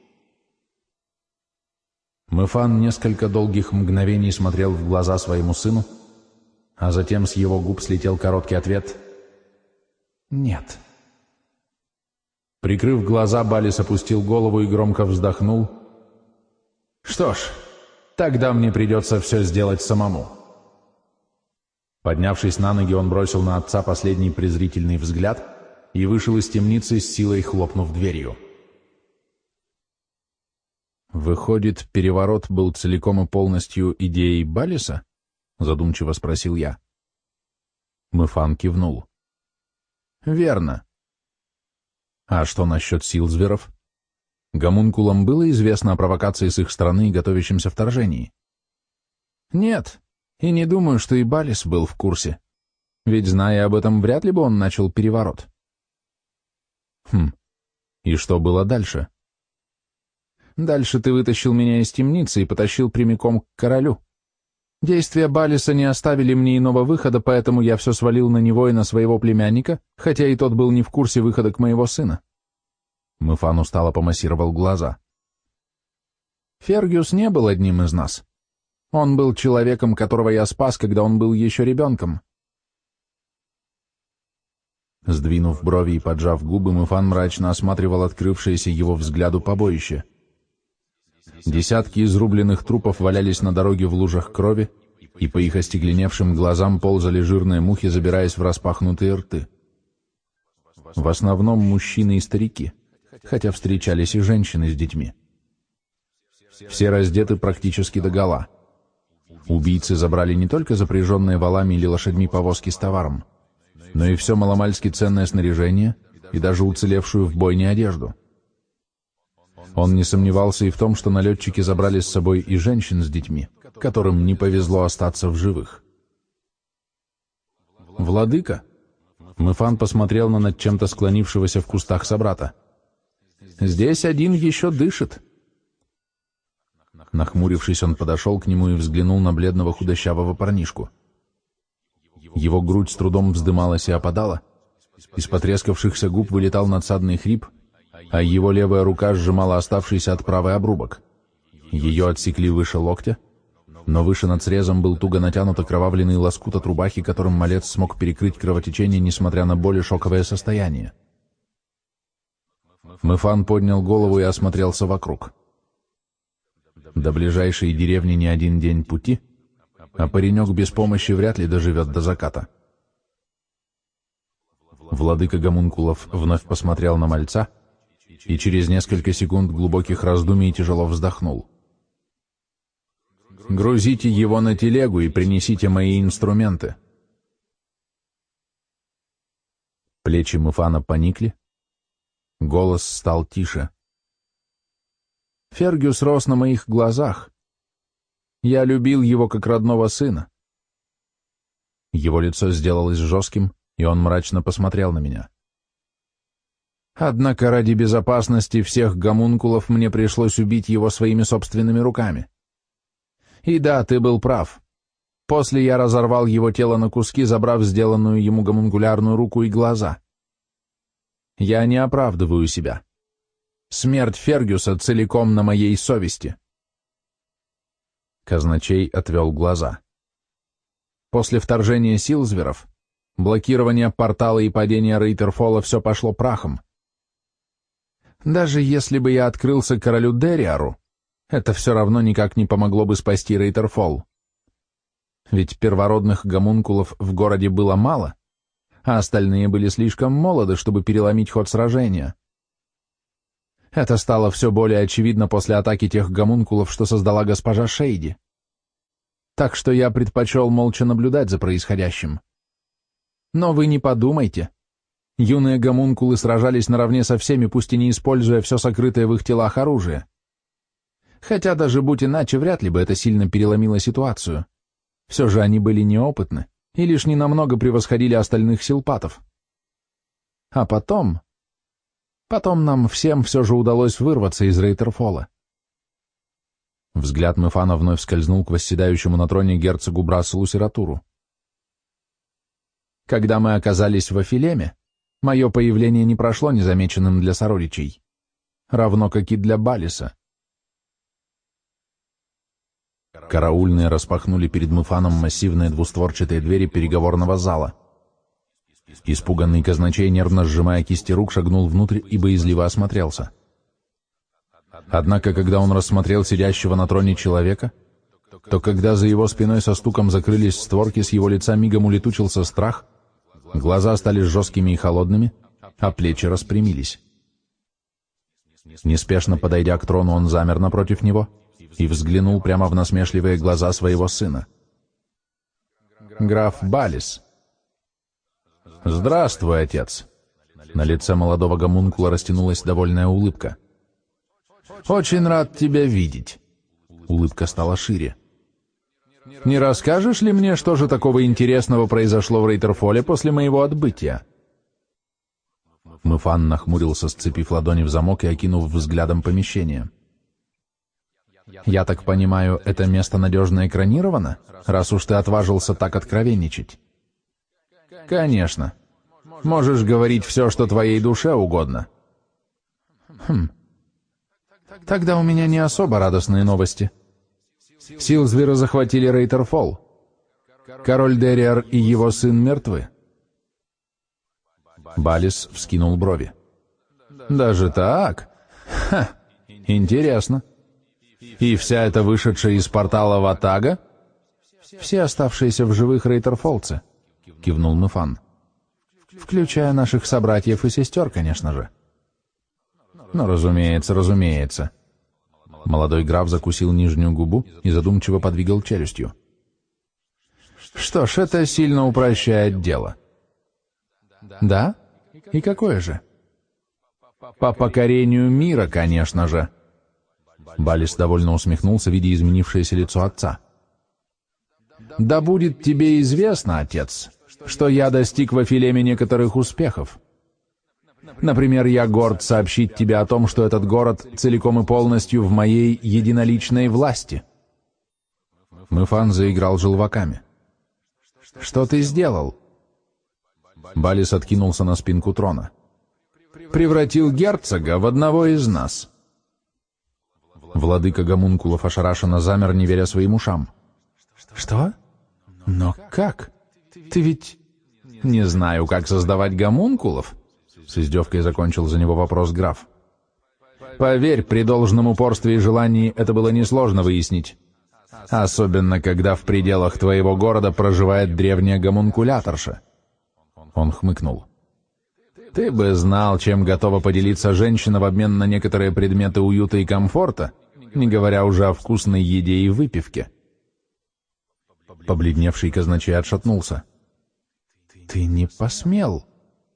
Мефан несколько долгих мгновений смотрел в глаза своему сыну, а затем с его губ слетел короткий ответ «Нет». Прикрыв глаза, Балис опустил голову и громко вздохнул. «Что ж, тогда мне придется все сделать самому». Поднявшись на ноги, он бросил на отца последний презрительный взгляд и вышел из темницы, с силой хлопнув дверью. «Выходит, переворот был целиком и полностью идеей Балиса?» — задумчиво спросил я. Мефан кивнул. «Верно. А что насчет Силзверов?» Гомункулам было известно о провокации с их стороны и готовящемся вторжении? Нет, и не думаю, что и Балис был в курсе. Ведь, зная об этом, вряд ли бы он начал переворот. И что было дальше? Дальше ты вытащил меня из темницы и потащил прямиком к королю. Действия Балиса не оставили мне иного выхода, поэтому я все свалил на него и на своего племянника, хотя и тот был не в курсе выхода к моего сына. Мефан устало помассировал глаза. Фергюс не был одним из нас. Он был человеком, которого я спас, когда он был еще ребенком. Сдвинув брови и поджав губы, Мефан мрачно осматривал открывшееся его взгляду побоище. Десятки изрубленных трупов валялись на дороге в лужах крови, и по их остекленевшим глазам ползали жирные мухи, забираясь в распахнутые рты. В основном мужчины и старики, хотя встречались и женщины с детьми. Все раздеты практически догола. Убийцы забрали не только запряженные валами или лошадьми повозки с товаром, но и все маломальски ценное снаряжение и даже уцелевшую в бойне одежду. Он не сомневался и в том, что налетчики забрали с собой и женщин с детьми, которым не повезло остаться в живых. «Владыка?» Мефан посмотрел на над чем-то склонившегося в кустах собрата. «Здесь один еще дышит». Нахмурившись, он подошел к нему и взглянул на бледного худощавого парнишку. Его грудь с трудом вздымалась и опадала, из потрескавшихся губ вылетал надсадный хрип, а его левая рука сжимала оставшийся от правой обрубок. Ее отсекли выше локтя, но выше над срезом был туго натянут окровавленный лоскут от рубахи, которым малец смог перекрыть кровотечение, несмотря на боль и шоковое состояние. Мефан поднял голову и осмотрелся вокруг. До ближайшей деревни не один день пути, а паренек без помощи вряд ли доживет до заката. Владыка гомункулов вновь посмотрел на мальца и через несколько секунд глубоких раздумий тяжело вздохнул. «Грузите его на телегу и принесите мои инструменты». Плечи Мефана поникли, голос стал тише. «Фергюс рос на моих глазах. Я любил его как родного сына». Его лицо сделалось жестким, и он мрачно посмотрел на меня. Однако ради безопасности всех гомункулов мне пришлось убить его своими собственными руками. И да, ты был прав. После я разорвал его тело на куски, забрав сделанную ему гомункулярную руку и глаза. Я не оправдываю себя. Смерть Фергюса целиком на моей совести. Казначей отвел глаза. После вторжения Силзверов, блокирования портала и падения Рейтерфола все пошло прахом. Даже если бы я открылся королю Дериару, это все равно никак не помогло бы спасти Рейтерфол. Ведь первородных гомункулов в городе было мало, а остальные были слишком молоды, чтобы переломить ход сражения. Это стало все более очевидно после атаки тех гомункулов, что создала госпожа Шейди. Так что я предпочел молча наблюдать за происходящим. Но вы не подумайте. Юные гомункулы сражались наравне со всеми, пусть и не используя все сокрытое в их телах оружие. Хотя даже будь иначе, вряд ли бы это сильно переломило ситуацию. Все же они были неопытны и лишь ненамного превосходили остальных силпатов. А потом нам всем все же удалось вырваться из Рейтерфола. Взгляд Мефана вновь скользнул к восседающему на троне герцогу Брасселу Сиратуру. Когда мы оказались в Афилеме, мое появление не прошло незамеченным для сородичей, равно как и для Балиса. Караульные распахнули перед Мефаном массивные двустворчатые двери переговорного зала. Испуганный казначей, нервно сжимая кисти рук, шагнул внутрь и боязливо осмотрелся. Однако, когда он рассмотрел сидящего на троне человека, то когда за его спиной со стуком закрылись створки, с его лица мигом улетучился страх, глаза стали жесткими и холодными, а плечи распрямились. Неспешно подойдя к трону, он замер напротив него и взглянул прямо в насмешливые глаза своего сына. «Граф Балис». «Здравствуй, отец!» На лице молодого гомункула растянулась довольная улыбка. Очень рад тебя видеть. Улыбка стала шире. Не расскажешь ли мне, что же такого интересного произошло в Рейтерфолле после моего отбытия? Мефан нахмурился, сцепив ладони в замок и окинув взглядом помещение. «Я так понимаю, это место надежно экранировано, раз уж ты отважился так откровенничать?» «Конечно. Можешь говорить все, что твоей душе угодно». Тогда у меня не особо радостные новости. Силзвера захватили Рейтерфолл. Король Дериар и его сын мертвы». Балис вскинул брови. «Даже так? Ха! Интересно. И вся эта вышедшая из портала Ватага?» «Все оставшиеся в живых рейтерфоллцы», — кивнул Мефан. «Включая наших собратьев и сестер, конечно же». «Ну, разумеется, разумеется». Молодой граф закусил нижнюю губу и задумчиво подвигал челюстью. «Что ж, это сильно упрощает дело». «Да? И какое же?» «По покорению мира, конечно же». Балис довольно усмехнулся, видя изменившееся лицо отца. «Да будет тебе известно, отец, что я достиг в Афилеме некоторых успехов. Например, я горд сообщить тебе о том, что этот город целиком и полностью в моей единоличной власти». Мефан заиграл желваками. «Что ты сделал?» Балис откинулся на спинку трона. «Превратил герцога в одного из нас». Владыка гомункулов ошарашенно замер, не веря своим ушам. «Что? Но как? Ты ведь...» «Не знаю, как создавать гомункулов», — с издевкой закончил за него вопрос граф. «Поверь, при должном упорстве и желании это было несложно выяснить. Особенно, когда в пределах твоего города проживает древняя гомункуляторша». Он хмыкнул. «Ты бы знал, чем готова поделиться женщина в обмен на некоторые предметы уюта и комфорта, не говоря уже о вкусной еде и выпивке». Побледневший казначей отшатнулся. «Ты не посмел?»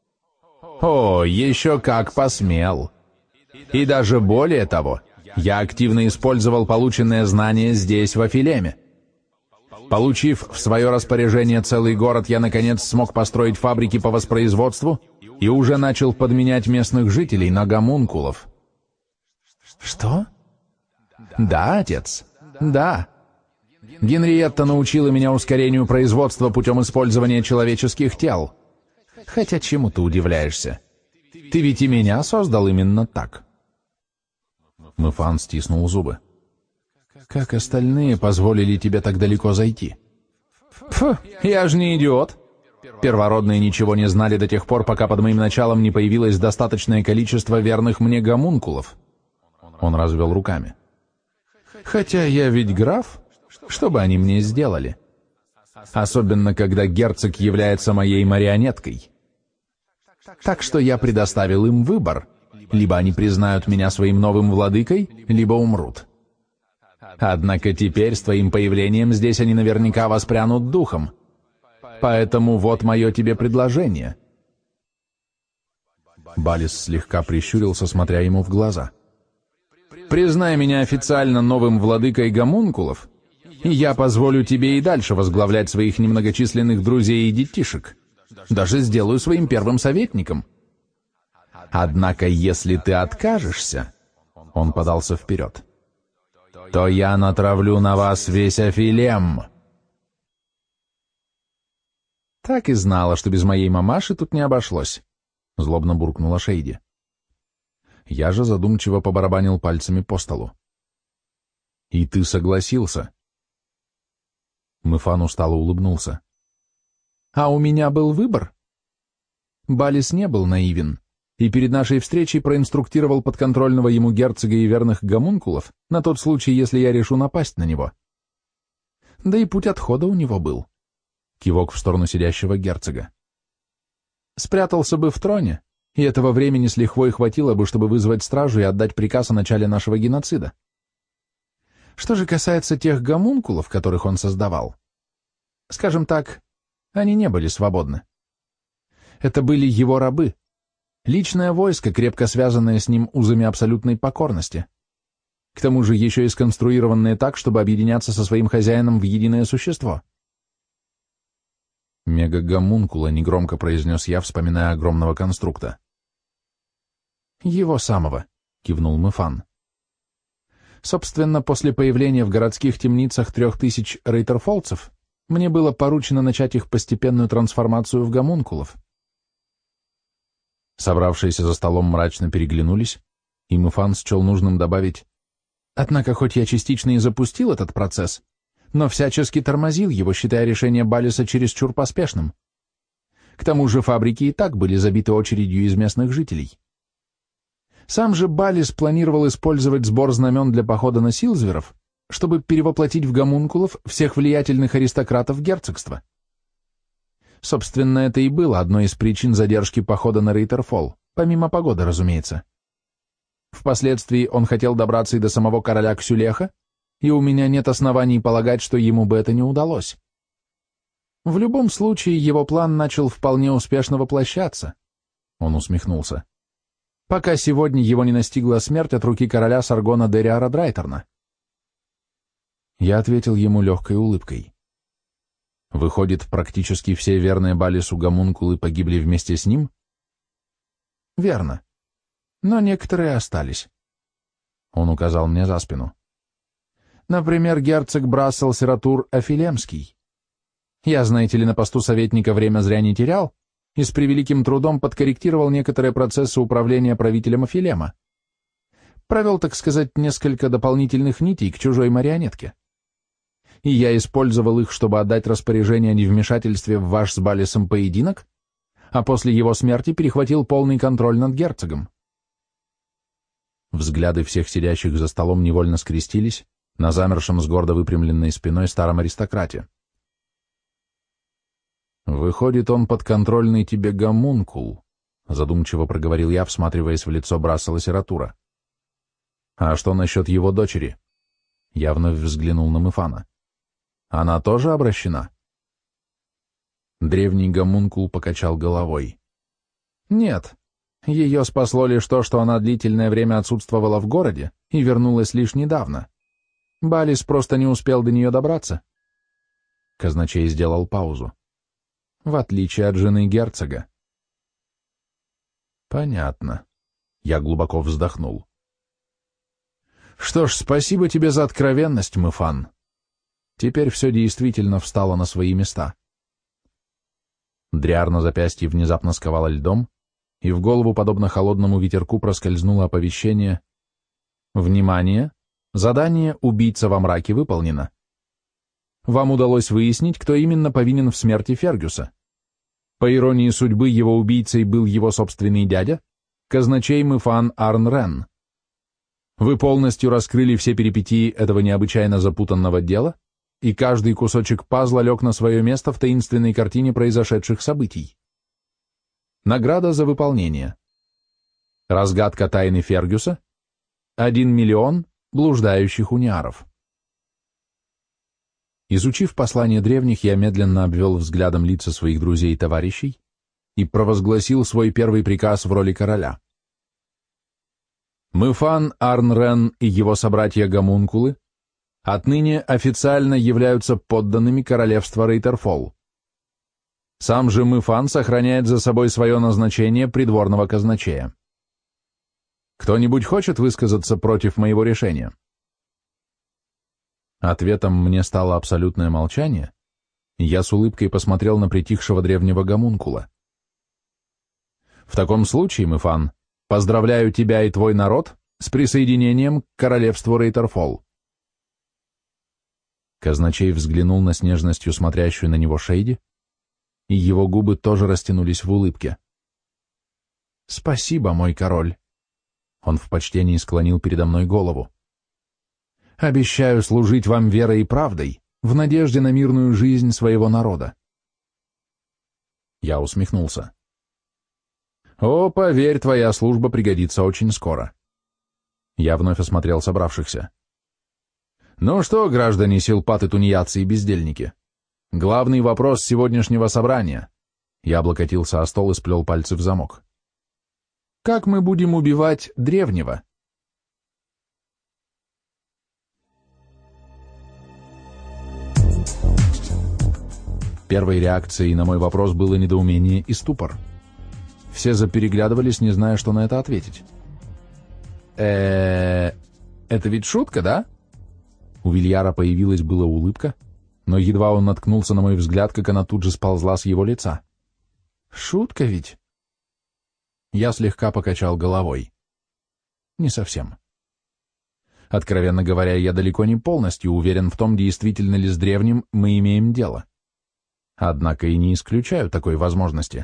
«О, еще как посмел! И даже более того, я активно использовал полученные знания здесь, в Афилеме. Получив в свое распоряжение целый город, я, наконец, смог построить фабрики по воспроизводству и уже начал подменять местных жителей на гомункулов». «Что?» «Да, отец, да. Генриетта научила меня ускорению производства путем использования человеческих тел. Хотя чему ты удивляешься? Ты ведь и меня создал именно так». Мефан стиснул зубы. «Как остальные позволили тебе так далеко зайти?» «Фу, я же не идиот. Первородные ничего не знали до тех пор, пока под моим началом не появилось достаточное количество верных мне гомункулов». Он развел руками. «Хотя я ведь граф, что бы они мне сделали? Особенно, когда герцог является моей марионеткой. Так что я предоставил им выбор. Либо они признают меня своим новым владыкой, либо умрут. Однако теперь с твоим появлением здесь они наверняка воспрянут духом. Поэтому вот мое тебе предложение». Балис слегка прищурился, смотря ему в глаза. «Признай меня официально новым владыкой гомункулов, и я позволю тебе и дальше возглавлять своих немногочисленных друзей и детишек. Даже сделаю своим первым советником. Однако, если ты откажешься...» Он подался вперед. «То я натравлю на вас весь Афилем». «Так и знала, что без моей мамаши тут не обошлось», — злобно буркнула Шейди. Я же задумчиво побарабанил пальцами по столу. «И ты согласился?» Мефан устало улыбнулся. «А у меня был выбор?» Балис не был наивен, и перед нашей встречей проинструктировал подконтрольного ему герцога и верных гомункулов на тот случай, если я решу напасть на него. Да и путь отхода у него был. Кивок в сторону сидящего герцога. Спрятался бы в троне, и этого времени с лихвой хватило бы, чтобы вызвать стражу и отдать приказ о начале нашего геноцида. Что же касается тех гомункулов, которых он создавал, скажем так, они не были свободны. Это были его рабы, личное войско, крепко связанное с ним узами абсолютной покорности, К тому же еще и сконструированные так, чтобы объединяться со своим хозяином в единое существо. «Мегагомункула», — негромко произнес я, вспоминая огромного конструкта. «Его самого», — кивнул Мефан. «Собственно, после появления в городских темницах 3000 рейтерфолцев мне было поручено начать их постепенную трансформацию в гомункулов». Собравшиеся за столом мрачно переглянулись, и Мефан счел нужным добавить: «Однако, хоть я частично и запустил этот процесс, но всячески тормозил его, считая решение Баллиса чересчур поспешным. К тому же фабрики и так были забиты очередью из местных жителей. Сам же Баллис планировал использовать сбор знамен для похода на Силзверов, чтобы перевоплотить в гомункулов всех влиятельных аристократов герцогства. Собственно, это и было одной из причин задержки похода на Рейтерфолл, помимо погоды, разумеется. Впоследствии он хотел добраться и до самого короля Ксюлеха, и у меня нет оснований полагать, что ему бы это не удалось. В любом случае, его план начал вполне успешно воплощаться. Он усмехнулся. Пока сегодня его не настигла смерть от руки короля Саргона Дериара Драйтерна. Я ответил ему легкой улыбкой. Выходит, практически все верные Баллису гомункулы погибли вместе с ним? Верно. Но некоторые остались. Он указал мне за спину. Например, герцог Брассел-Сиратур Афилемский. Я, знаете ли, на посту советника время зря не терял и с превеликим трудом подкорректировал некоторые процессы управления правителем Афилема. Провел, так сказать, несколько дополнительных нитей к чужой марионетке. И я использовал их, чтобы отдать распоряжение о невмешательстве в ваш с Баллисом поединок, а после его смерти перехватил полный контроль над герцогом. Взгляды всех сидящих за столом невольно скрестились на замершем с гордо выпрямленной спиной старом аристократе. «Выходит, он подконтрольный тебе гомункул», — задумчиво проговорил я, всматриваясь в лицо Брассела Сиратура. «А что насчет его дочери?» Я вновь взглянул на Мефана. «Она тоже обращена?» Древний гомункул покачал головой. «Нет, ее спасло лишь то, что она длительное время отсутствовала в городе и вернулась лишь недавно. Баллис просто не успел до нее добраться». Казначей сделал паузу. «В отличие от жены герцога». «Понятно». Я глубоко вздохнул. «Что ж, спасибо тебе за откровенность, Мефан. Теперь все действительно встало на свои места». Дриар на запястье внезапно сковало льдом, и в голову, подобно холодному ветерку, проскользнуло оповещение: «Внимание! Задание «Убийца во мраке» выполнено. Вам удалось выяснить, кто именно повинен в смерти Фергюса. По иронии судьбы, его убийцей был его собственный дядя, казначей Мефан Арн Рен. Вы полностью раскрыли все перипетии этого необычайно запутанного дела, и каждый кусочек пазла лег на свое место в таинственной картине произошедших событий. Награда за выполнение. Разгадка тайны Фергюса. 1 миллион блуждающих униаров». Изучив послание древних, я медленно обвел взглядом лица своих друзей и товарищей и провозгласил свой первый приказ в роли короля. Мефан Арн Рен и его собратья-гомункулы отныне официально являются подданными королевства Рейтерфолл. Сам же Мефан сохраняет за собой свое назначение придворного казначея. Кто-нибудь хочет высказаться против моего решения? Ответом мне стало абсолютное молчание, и я с улыбкой посмотрел на притихшего древнего гомункула. В таком случае, Мефан, поздравляю тебя и твой народ с присоединением к королевству Рейтерфолл. Казначей взглянул на с нежностью смотрящую на него Шейди, и его губы тоже растянулись в улыбке. «Спасибо, мой король!» Он в почтении склонил передо мной голову. «Обещаю служить вам верой и правдой, в надежде на мирную жизнь своего народа». Я усмехнулся. «О, поверь, твоя служба пригодится очень скоро». Я вновь осмотрел собравшихся. «Ну что, граждане силпаты, тунеядцы и бездельники, главный вопрос сегодняшнего собрания». Я облокотился о стол и сплел пальцы в замок. «Как мы будем убивать древнего?» Первой реакцией на мой вопрос было недоумение и ступор. Все запереглядывались, не зная, что на это ответить. Это ведь шутка, да?» У Вильяра появилась была улыбка, но едва он наткнулся на мой взгляд, как она тут же сползла с его лица. «Шутка ведь?» Я слегка покачал головой. «Не совсем. Откровенно говоря, я далеко не полностью уверен в том, действительно ли с древним мы имеем дело. Однако и не исключаю такой возможности».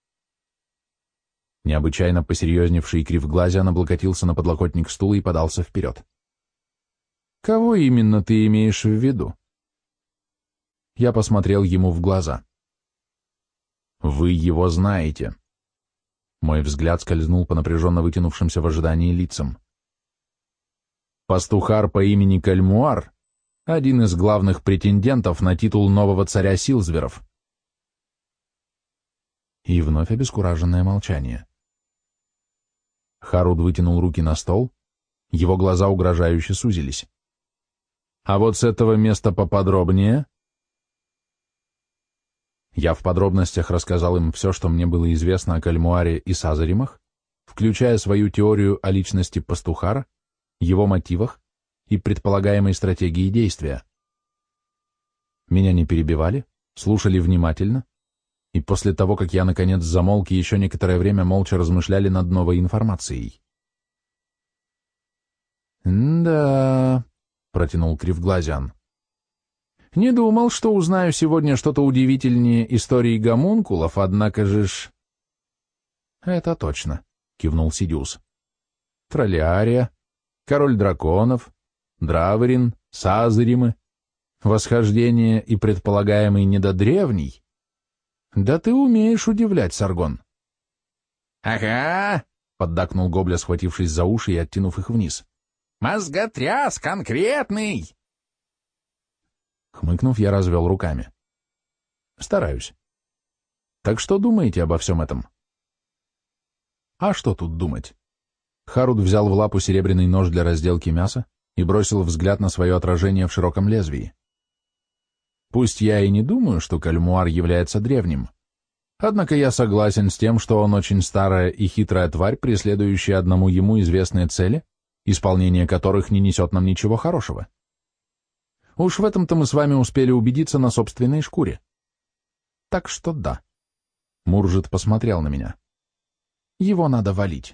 Необычайно посерьезневший Кривглазиан облокотился на подлокотник стула и подался вперед. «Кого именно ты имеешь в виду?» Я посмотрел ему в глаза. «Вы его знаете». Мой взгляд скользнул по напряженно вытянувшимся в ожидании лицам. Пастухар по имени Кальмуар — один из главных претендентов на титул нового царя Силзверов. И вновь обескураженное молчание. Харуд вытянул руки на стол, его глаза угрожающе сузились. «А вот с этого места поподробнее?» Я в подробностях рассказал им все, что мне было известно о Кальмуаре и Сазаримах, включая свою теорию о личности пастухара, его мотивах и предполагаемой стратегии действия. Меня не перебивали, слушали внимательно, и после того, как я наконец замолк, еще некоторое время молча размышляли над новой информацией. «Да», — протянул Кривглазиан. «Не думал, что узнаю сегодня что-то удивительнее истории гомункулов, однако же ж...» «Это точно», — кивнул Сидиус. «Троллиария, король драконов, Драверин, Сазаримы, восхождение и предполагаемый недодревний. Да ты умеешь удивлять, Саргон». «Ага», — поддакнул Гобля, схватившись за уши и оттянув их вниз. «Мозготряс конкретный!» Хмыкнув, я развел руками. «Стараюсь. Так что думаете обо всем этом?» «А что тут думать?» Харуд взял в лапу серебряный нож для разделки мяса и бросил взгляд на свое отражение в широком лезвии. «Пусть я и не думаю, что Кальмуар является древним, однако я согласен с тем, что он очень старая и хитрая тварь, преследующая одному ему известные цели, исполнение которых не несет нам ничего хорошего. Уж в этом-то мы с вами успели убедиться на собственной шкуре. Так что да». Муржит посмотрел на меня. «Его надо валить».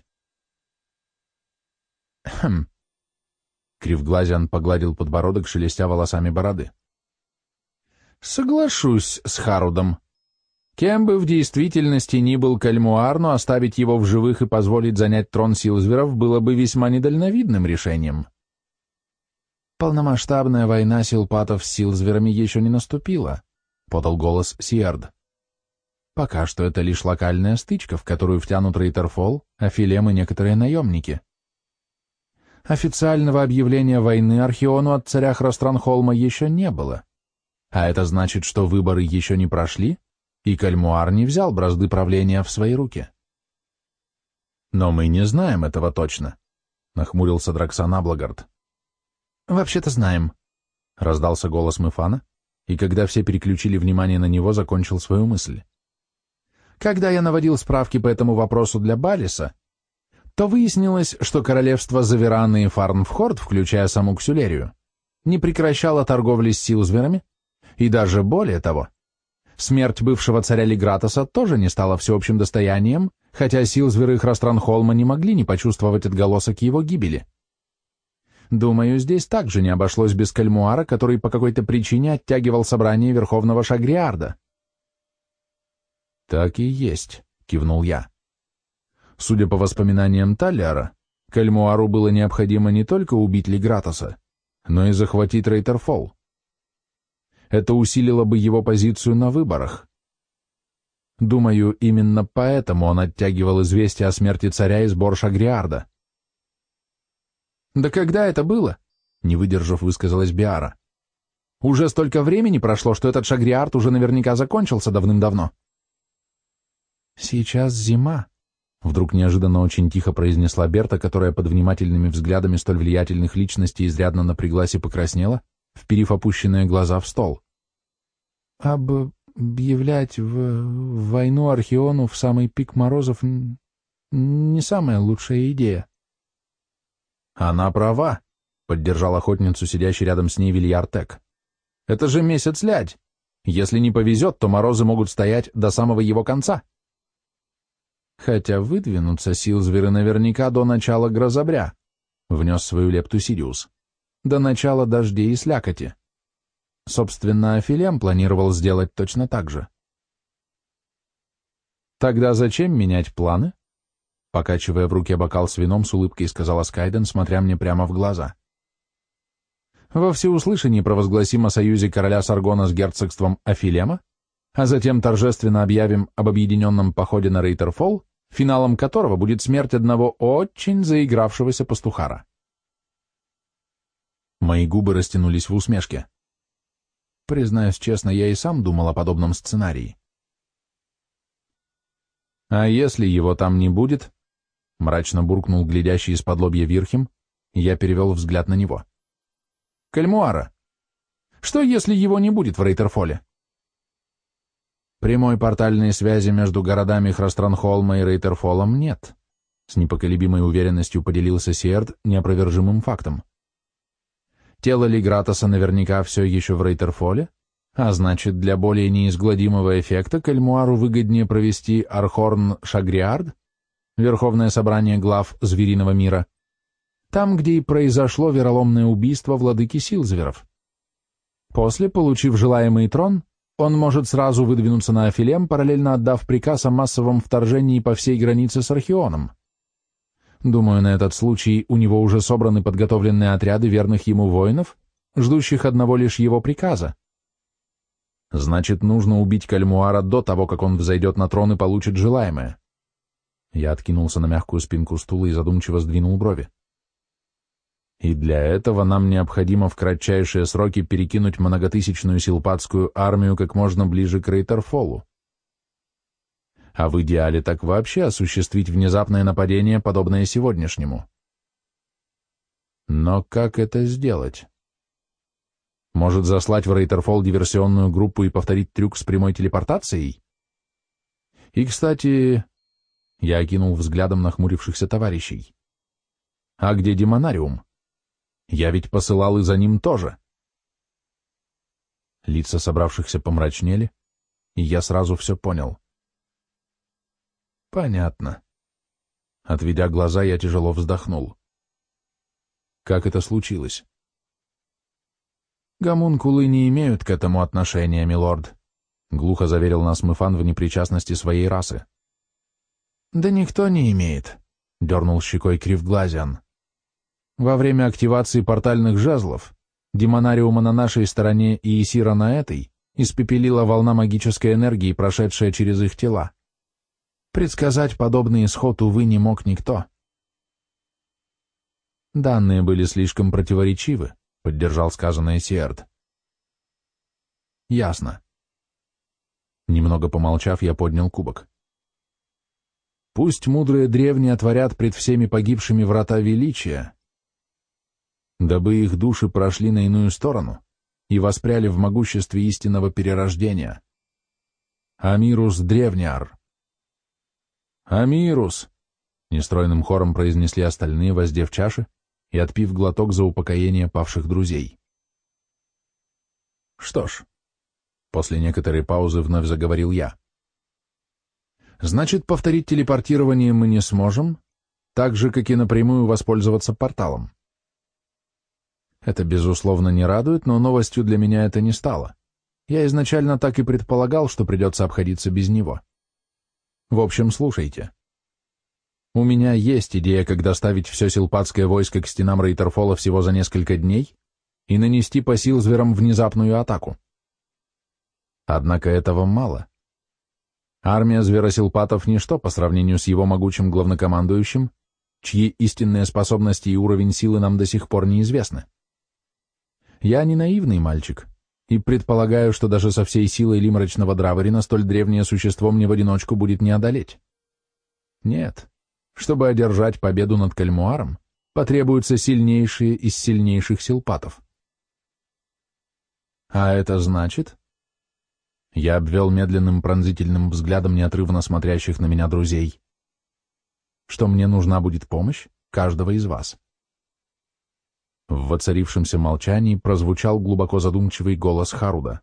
«Хм». Кривглазиан погладил подбородок, шелестя волосами бороды. «Соглашусь с Харудом. Кем бы в действительности ни был Кальмуар, но оставить его в живых и позволить занять трон Силзверов было бы весьма недальновидным решением. Полномасштабная война силпатов с Силзверами еще не наступила», — подал голос Сиард. «Пока что это лишь локальная стычка, в которую втянут Рейтерфолл, Афилем и некоторые наемники. Официального объявления войны Архиону от царя Хространхолма еще не было, а это значит, что выборы еще не прошли, и Кальмуар не взял бразды правления в свои руки». «Но мы не знаем этого точно», — нахмурился Драксан Аблагард. «Вообще-то знаем», — раздался голос Мефана, и когда все переключили внимание на него, закончил свою мысль. «Когда я наводил справки по этому вопросу для Балиса, то выяснилось, что королевство Завераны и Фарнфхорд, включая саму Ксюлерию, не прекращало торговли с Силзверами, и даже более того, смерть бывшего царя Лигратоса тоже не стала всеобщим достоянием, хотя Силзверы и Хространхолма не могли не почувствовать отголосок его гибели. Думаю, здесь также не обошлось без Кальмуара, который по какой-то причине оттягивал собрание Верховного Шагриарда». «Так и есть», — кивнул я. Судя по воспоминаниям Талиара, Кальмуару было необходимо не только убить Лигратоса, но и захватить Рейтерфолл. Это усилило бы его позицию на выборах. Думаю, именно поэтому он оттягивал известие о смерти царя и сбор Шагриарда. «Да когда это было?» — не выдержав, высказалась Биара. «Уже столько времени прошло, что этот Шагриард уже наверняка закончился давным-давно». «Сейчас зима», — вдруг неожиданно очень тихо произнесла Берта, которая под внимательными взглядами столь влиятельных личностей изрядно напряглась и покраснела, вперив опущенные глаза в стол. объявлять войну Архиону в самый пик морозов не самая лучшая идея. Она права, поддержал охотницу, сидящий рядом с ней Вильяр Тек. Это же месяц лядь. Если не повезет, то морозы могут стоять до самого его конца. Хотя выдвинутся Силзверы наверняка до начала грозобря, внес свою лепту Сидиус. До начала дождей и слякоти. Собственно, Афилем планировал сделать точно так же. Тогда зачем менять планы? Покачивая в руке бокал с вином, с улыбкой сказала Скайден, смотря мне прямо в глаза. Во всеуслышание провозгласим о союзе короля Саргона с герцогством Афилема, а затем торжественно объявим об объединенном походе на Рейтерфолл, финалом которого будет смерть одного очень заигравшегося пастухара. Мои губы растянулись в усмешке. Признаюсь честно, я и сам думал о подобном сценарии. «А если его там не будет?» — мрачно буркнул глядящий из-под лобья Вирхем, и я перевел взгляд на него. «Кальмуара, что, если его не будет в Рейтерфолле?» «Прямой портальной связи между городами Храстранхолма и Рейтерфоллом нет», — с непоколебимой уверенностью поделился Сиэрд неопровержимым фактом. «Тело Лигратоса наверняка все еще в Рейтерфолле, а значит, для более неизгладимого эффекта Кальмуару выгоднее провести Архорн-Шагриард, Верховное собрание глав звериного мира, там, где и произошло вероломное убийство владыки Силзверов. После, получив желаемый трон, он может сразу выдвинуться на Афилем, параллельно отдав приказ о массовом вторжении по всей границе с Архионом. Думаю, на этот случай у него уже собраны подготовленные отряды верных ему воинов, ждущих одного лишь его приказа. Значит, нужно убить Кальмуара до того, как он взойдет на трон и получит желаемое. Я откинулся на мягкую спинку стула и задумчиво сдвинул брови. И для этого нам необходимо в кратчайшие сроки перекинуть многотысячную силпатскую армию как можно ближе к Рейтерфоллу. А в идеале так вообще осуществить внезапное нападение, подобное сегодняшнему. Но как это сделать? Может, заслать в Рейтерфолл диверсионную группу и повторить трюк с прямой телепортацией? И, кстати, я окинул взглядом нахмурившихся товарищей. А где Демонариум? Я ведь посылал и за ним тоже. Лица собравшихся помрачнели, и я сразу все понял. Понятно. Отведя глаза, я тяжело вздохнул. Как это случилось? Гомункулы не имеют к этому отношения, милорд, глухо заверил нас Мефан в непричастности своей расы. Да никто не имеет, дернул щекой Кривглазиан. Во время активации портальных жезлов Демонариума на нашей стороне и Исира на этой испепелила волна магической энергии, прошедшая через их тела. Предсказать подобный исход, увы, не мог никто. Данные были слишком противоречивы, поддержал сказанное Сиэрд. Ясно. Немного помолчав, я поднял кубок. Пусть мудрые древние отворят пред всеми погибшими врата величия, дабы их души прошли на иную сторону и воспряли в могуществе истинного перерождения. Амирус Древниар. «Амирус!» — нестройным хором произнесли остальные, воздев чаши и отпив глоток за упокоение павших друзей. «Что ж», — после некоторой паузы вновь заговорил я, «значит, повторить телепортирование мы не сможем, так же, как и напрямую воспользоваться порталом. Это, безусловно, не радует, но новостью для меня это не стало. Я изначально так и предполагал, что придется обходиться без него. В общем, слушайте. У меня есть идея, как доставить все силпатское войско к стенам Рейтерфолла всего за несколько дней и нанести по Силзверам внезапную атаку. Однако этого мало. Армия зверосилпатов — ничто по сравнению с его могучим главнокомандующим, чьи истинные способности и уровень силы нам до сих пор неизвестны. Я не наивный мальчик, и предполагаю, что даже со всей силой Лимрачного Драворина столь древнее существо мне в одиночку будет не одолеть. Нет, чтобы одержать победу над Кальмуаром, потребуются сильнейшие из сильнейших силпатов. А это значит... Я обвел медленным пронзительным взглядом неотрывно смотрящих на меня друзей. Что мне нужна будет помощь каждого из вас. В воцарившемся молчании прозвучал глубоко задумчивый голос Харуда.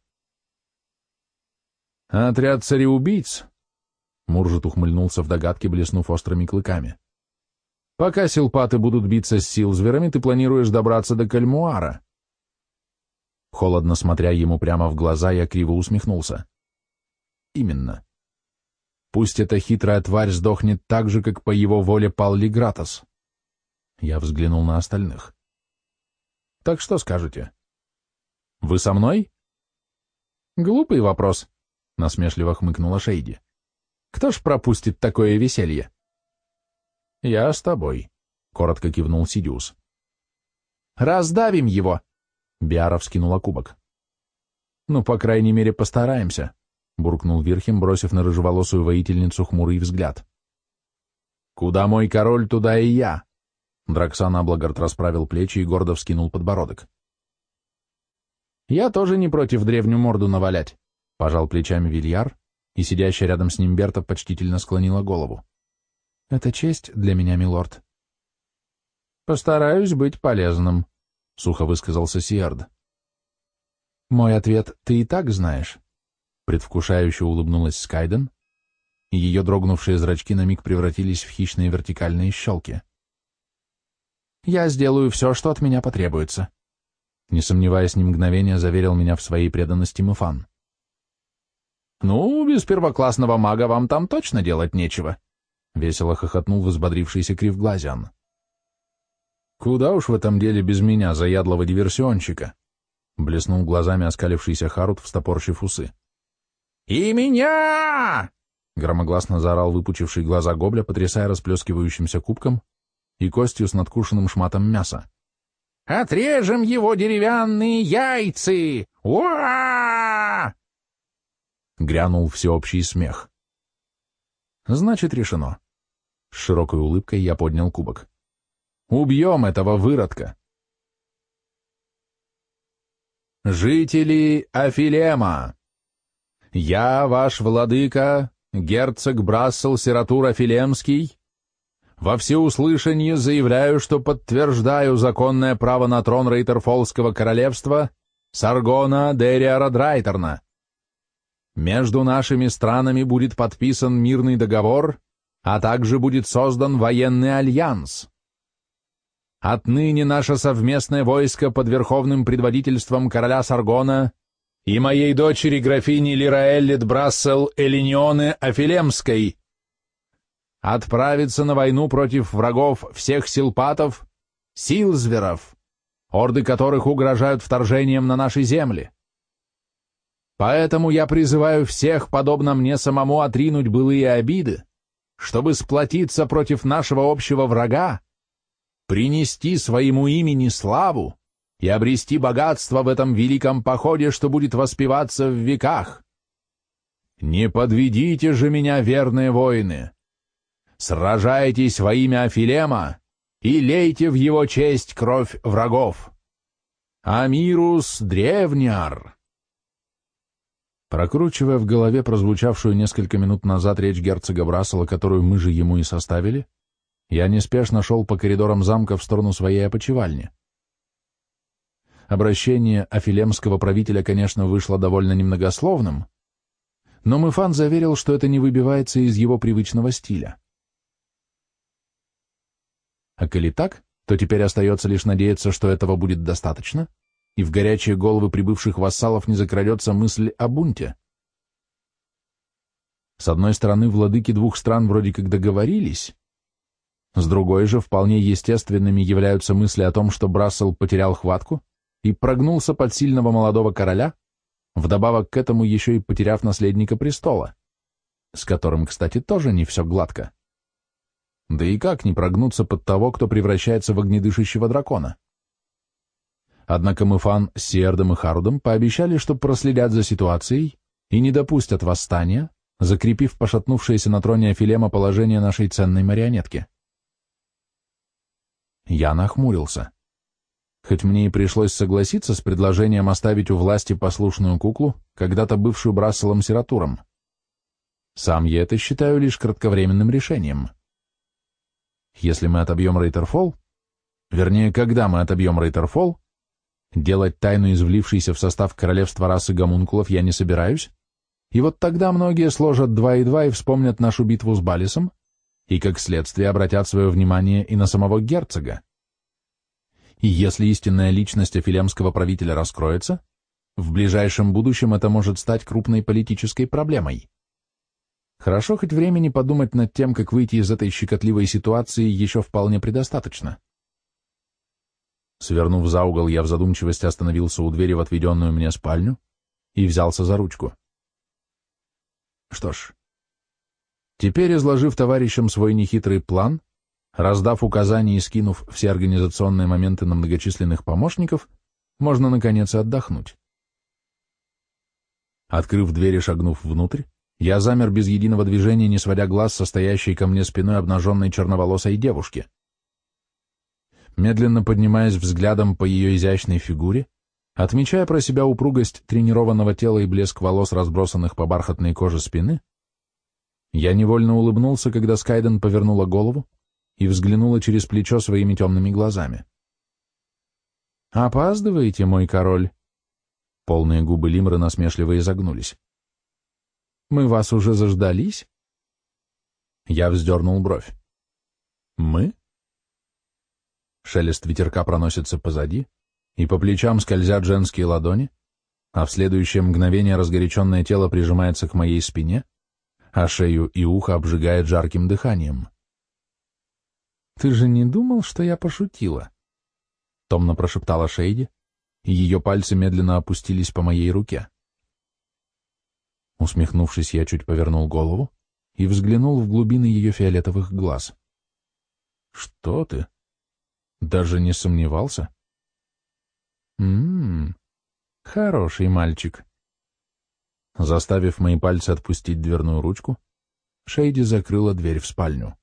«Отряд цареубийц!» Муржит ухмыльнулся в догадке, блеснув острыми клыками. «Пока силпаты будут биться с силзверами, ты планируешь добраться до Кальмуара». Холодно смотря ему прямо в глаза, я криво усмехнулся. «Именно. Пусть эта хитрая тварь сдохнет так же, как по его воле пал Лигратос». Я взглянул на остальных. «Так что скажете? Вы со мной?» «Глупый вопрос», — насмешливо хмыкнула Шейди. «Кто ж пропустит такое веселье?» «Я с тобой», — коротко кивнул Сидиус. «Раздавим его!» — Биара вскинула кубок. «Ну, по крайней мере, постараемся», — буркнул Вирхем, бросив на рыжеволосую воительницу хмурый взгляд. «Куда мой король, туда и я!» Драксан Аблагард расправил плечи и гордо вскинул подбородок. «Я тоже не против древнюю морду навалять», — пожал плечами Вильяр, и сидящая рядом с ним Берта почтительно склонила голову. «Это честь для меня, милорд». «Постараюсь быть полезным», — сухо высказался Сиард. «Мой ответ ты и так знаешь», — предвкушающе улыбнулась Скайден, и ее дрогнувшие зрачки на миг превратились в хищные вертикальные щелки. «Я сделаю все, что от меня потребуется», — не сомневаясь ни мгновения, заверил меня в своей преданности Муфан. «Ну, без первоклассного мага вам там точно делать нечего», — весело хохотнул взбодрившийся Кривглазиан. «Куда уж в этом деле без меня, заядлого диверсионщика?» — блеснул глазами оскалившийся Харут, встопорщив усы. «И меня!» — громогласно заорал выпучивший глаза Гобля, потрясая расплескивающимся кубком и костью с надкушенным шматом мяса. «Отрежем его деревянные яйцы! Уа!» Грянул всеобщий смех. «Значит, решено». С широкой улыбкой я поднял кубок. «Убьем этого выродка!» «Жители Афилема! Я, ваш владыка, герцог Брассел Сиратур Афилемский, во всеуслышание заявляю, что подтверждаю законное право на трон Рейтерфолского королевства Саргона Дериара Драйтерна. Между нашими странами будет подписан мирный договор, а также будет создан военный альянс. Отныне наше совместное войско под верховным предводительством короля Саргона и моей дочери графини Лираэллит Брассел Элиньоны Афилемской отправится на войну против врагов всех силпатов, силзверов, орды которых угрожают вторжением на наши земли. Поэтому я призываю всех, подобно мне самому, отринуть былые обиды, чтобы сплотиться против нашего общего врага, принести своему имени славу и обрести богатство в этом великом походе, что будет воспеваться в веках. Не подведите же меня, верные воины! Сражайтесь во имя Афилема и лейте в его честь кровь врагов! Амирус Древняр!» Прокручивая в голове прозвучавшую несколько минут назад речь герцога Брассела, которую мы же ему и составили, я неспешно шел по коридорам замка в сторону своей опочивальни. Обращение афилемского правителя, конечно, вышло довольно немногословным, но Муфан заверил, что это не выбивается из его привычного стиля. А коли так, то теперь остается лишь надеяться, что этого будет достаточно, и в горячие головы прибывших вассалов не закрадется мысль о бунте. С одной стороны, владыки двух стран вроде как договорились, с другой же вполне естественными являются мысли о том, что Брассел потерял хватку и прогнулся под сильного молодого короля, вдобавок к этому еще и потеряв наследника престола, с которым, кстати, тоже не все гладко. Да и как не прогнуться под того, кто превращается в огнедышащего дракона? Однако Муфан с Сиэрдом и Харудом пообещали, что проследят за ситуацией и не допустят восстания, закрепив пошатнувшееся на троне Афилема положение нашей ценной марионетки. Я нахмурился. хоть мне и пришлось согласиться с предложением оставить у власти послушную куклу, когда-то бывшую Брасселом Сиратуром. Сам я это считаю лишь кратковременным решением. Если мы отобьем Рейтерфолл, вернее, когда мы отобьем Рейтерфолл, делать тайну из влившейся в состав королевства расы гомункулов я не собираюсь, и вот тогда многие сложат 2 и 2 и вспомнят нашу битву с Балисом, и как следствие обратят свое внимание и на самого герцога. И если истинная личность афилемского правителя раскроется, в ближайшем будущем это может стать крупной политической проблемой. Хорошо хоть времени подумать над тем, как выйти из этой щекотливой ситуации, еще вполне предостаточно. Свернув за угол, я в задумчивости остановился у двери в отведенную мне спальню и взялся за ручку. Что ж, теперь, изложив товарищам свой нехитрый план, раздав указания и скинув все организационные моменты на многочисленных помощников, можно, наконец, и отдохнуть. Открыв дверь и шагнув внутрь, я замер без единого движения, не сводя глаз со стоящей ко мне спиной обнаженной черноволосой девушки. Медленно поднимаясь взглядом по ее изящной фигуре, отмечая про себя упругость тренированного тела и блеск волос, разбросанных по бархатной коже спины, я невольно улыбнулся, когда Скайден повернула голову и взглянула через плечо своими темными глазами. «Опаздываете, мой король?» Полные губы Лимры насмешливо изогнулись. «Мы вас уже заждались?» Я вздернул бровь. «Мы?» Шелест ветерка проносится позади, и по плечам скользят женские ладони, а в следующее мгновение разгоряченное тело прижимается к моей спине, а шею и ухо обжигает жарким дыханием. «Ты же не думал, что я пошутила?» — томно прошептала Шейди, и ее пальцы медленно опустились по моей руке. Усмехнувшись, я чуть повернул голову и взглянул в глубины ее фиолетовых глаз. «Что ты? Даже не сомневался?» Хороший мальчик». Заставив мои пальцы отпустить дверную ручку, Шейди закрыла дверь в спальню.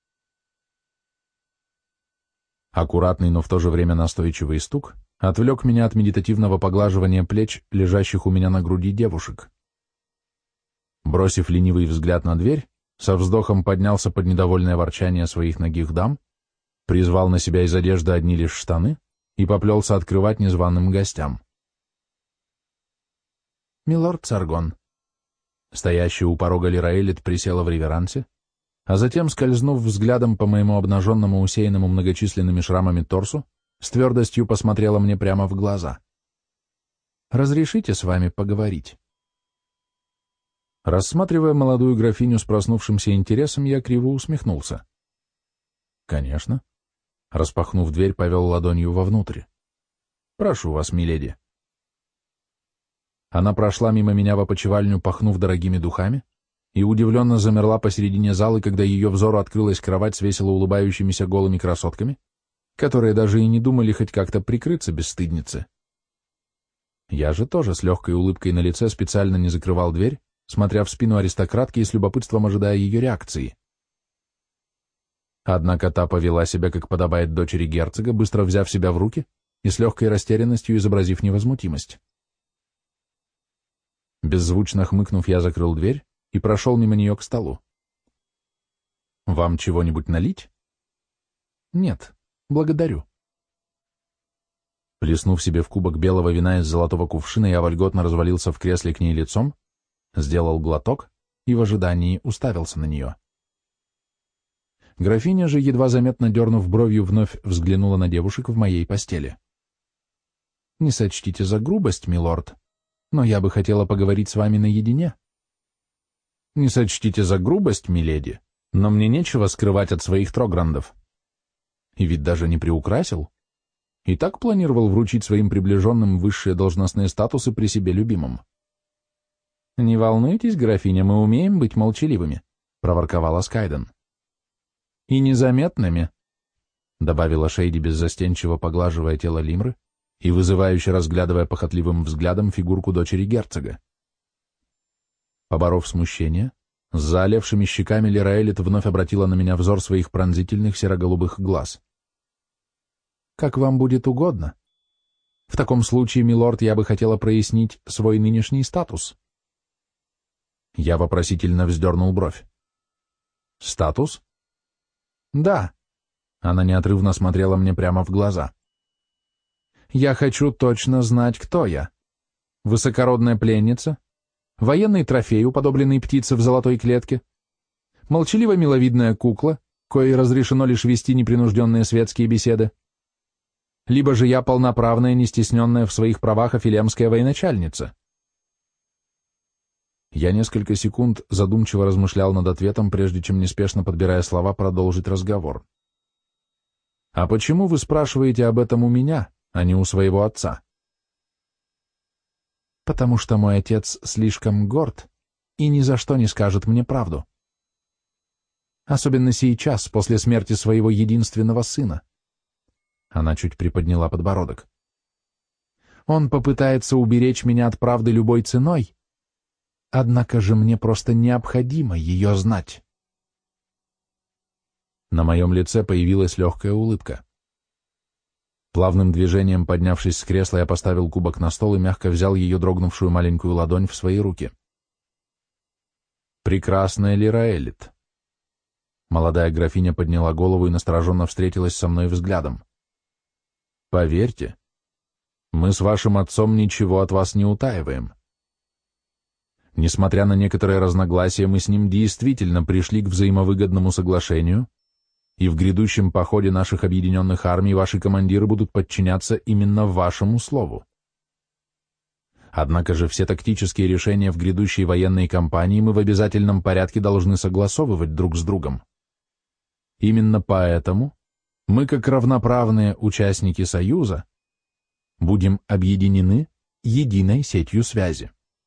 Аккуратный, но в то же время настойчивый стук отвлек меня от медитативного поглаживания плеч, лежащих у меня на груди девушек. Бросив ленивый взгляд на дверь, со вздохом поднялся под недовольное ворчание своих нагих дам, призвал на себя из одежды одни лишь штаны и поплелся открывать незваным гостям. «Милорд Саргон». Стоящая у порога Лираэлит присела в реверансе, а затем, скользнув взглядом по моему обнаженному, усеянному многочисленными шрамами торсу, с твердостью посмотрела мне прямо в глаза. «Разрешите с вами поговорить?» Рассматривая молодую графиню с проснувшимся интересом, я криво усмехнулся. «Конечно». Распахнув дверь, повел ладонью вовнутрь. «Прошу вас, миледи». Она прошла мимо меня в опочивальню, пахнув дорогими духами, и удивленно замерла посередине залы, когда ее взору открылась кровать с весело улыбающимися голыми красотками, которые даже и не думали хоть как-то прикрыться бесстыдницы. Я же тоже с легкой улыбкой на лице специально не закрывал дверь, смотря в спину аристократки и с любопытством ожидая ее реакции. Однако та повела себя, как подобает дочери герцога, быстро взяв себя в руки и с легкой растерянностью изобразив невозмутимость. Беззвучно хмыкнув, я закрыл дверь и прошел мимо нее к столу. «Вам чего-нибудь налить?» «Нет, благодарю». Плеснув себе в кубок белого вина из золотого кувшина, я вольготно развалился в кресле к ней лицом, сделал глоток и в ожидании уставился на нее. Графиня же, едва заметно дернув бровью, вновь взглянула на девушек в моей постели. «Не сочтите за грубость, милорд, но я бы хотела поговорить с вами наедине». «Не сочтите за грубость, миледи, но мне нечего скрывать от своих трограндов». И ведь даже не приукрасил. И так планировал вручить своим приближенным высшие должностные статусы при себе любимом. «Не волнуйтесь, графиня, мы умеем быть молчаливыми», — проворковала Скайден. «И незаметными», — добавила Шейди, беззастенчиво поглаживая тело Лимры и вызывающе разглядывая похотливым взглядом фигурку дочери герцога. Поборов смущение, с заолевшими щеками Лираэлит вновь обратила на меня взор своих пронзительных серо-голубых глаз. «Как вам будет угодно, В таком случае, милорд, я бы хотела прояснить свой нынешний статус. Я вопросительно вздернул бровь. Статус? Да. Она неотрывно смотрела мне прямо в глаза. Я хочу точно знать, кто я. Высокородная пленница? Военный трофей, уподобленный птице в золотой клетке? Молчаливо-миловидная кукла, коей разрешено лишь вести непринужденные светские беседы? Либо же я полноправная, не стесненная в своих правах афилемская военачальница? Я несколько секунд задумчиво размышлял над ответом, прежде чем, неспешно подбирая слова, продолжить разговор. «А почему вы спрашиваете об этом у меня, а не у своего отца?» «Потому что мой отец слишком горд и ни за что не скажет мне правду. Особенно сейчас, после смерти своего единственного сына». Она чуть приподняла подбородок. «Он попытается уберечь меня от правды любой ценой, однако же мне просто необходимо ее знать». На моем лице появилась легкая улыбка. Плавным движением, поднявшись с кресла, я поставил кубок на стол и мягко взял ее дрогнувшую маленькую ладонь в свои руки. «Прекрасная Лираэлит». Молодая графиня подняла голову и настороженно встретилась со мной взглядом. «Поверьте, мы с вашим отцом ничего от вас не утаиваем. Несмотря на некоторые разногласия, мы с ним действительно пришли к взаимовыгодному соглашению, и в грядущем походе наших объединенных армий ваши командиры будут подчиняться именно вашему слову. Однако же все тактические решения в грядущей военной кампании мы в обязательном порядке должны согласовывать друг с другом. Именно поэтому мы, как равноправные участники Союза, будем объединены единой сетью связи».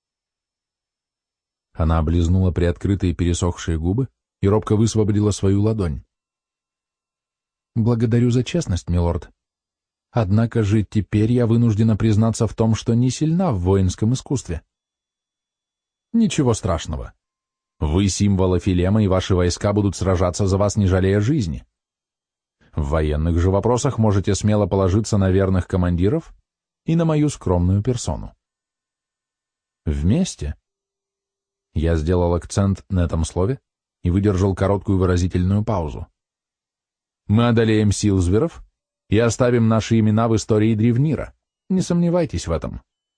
Она облизнула приоткрытые пересохшие губы и робко высвободила свою ладонь. «Благодарю за честность, милорд. Однако же теперь я вынуждена признаться в том, что не сильна в воинском искусстве». «Ничего страшного. Вы символ Афилема, и ваши войска будут сражаться за вас, не жалея жизни. В военных же вопросах можете смело положиться на верных командиров и на мою скромную персону. Вместе...» Я сделал акцент на этом слове и выдержал короткую выразительную паузу. «Мы одолеем Силзверов и оставим наши имена в истории Древнира. Не сомневайтесь в этом».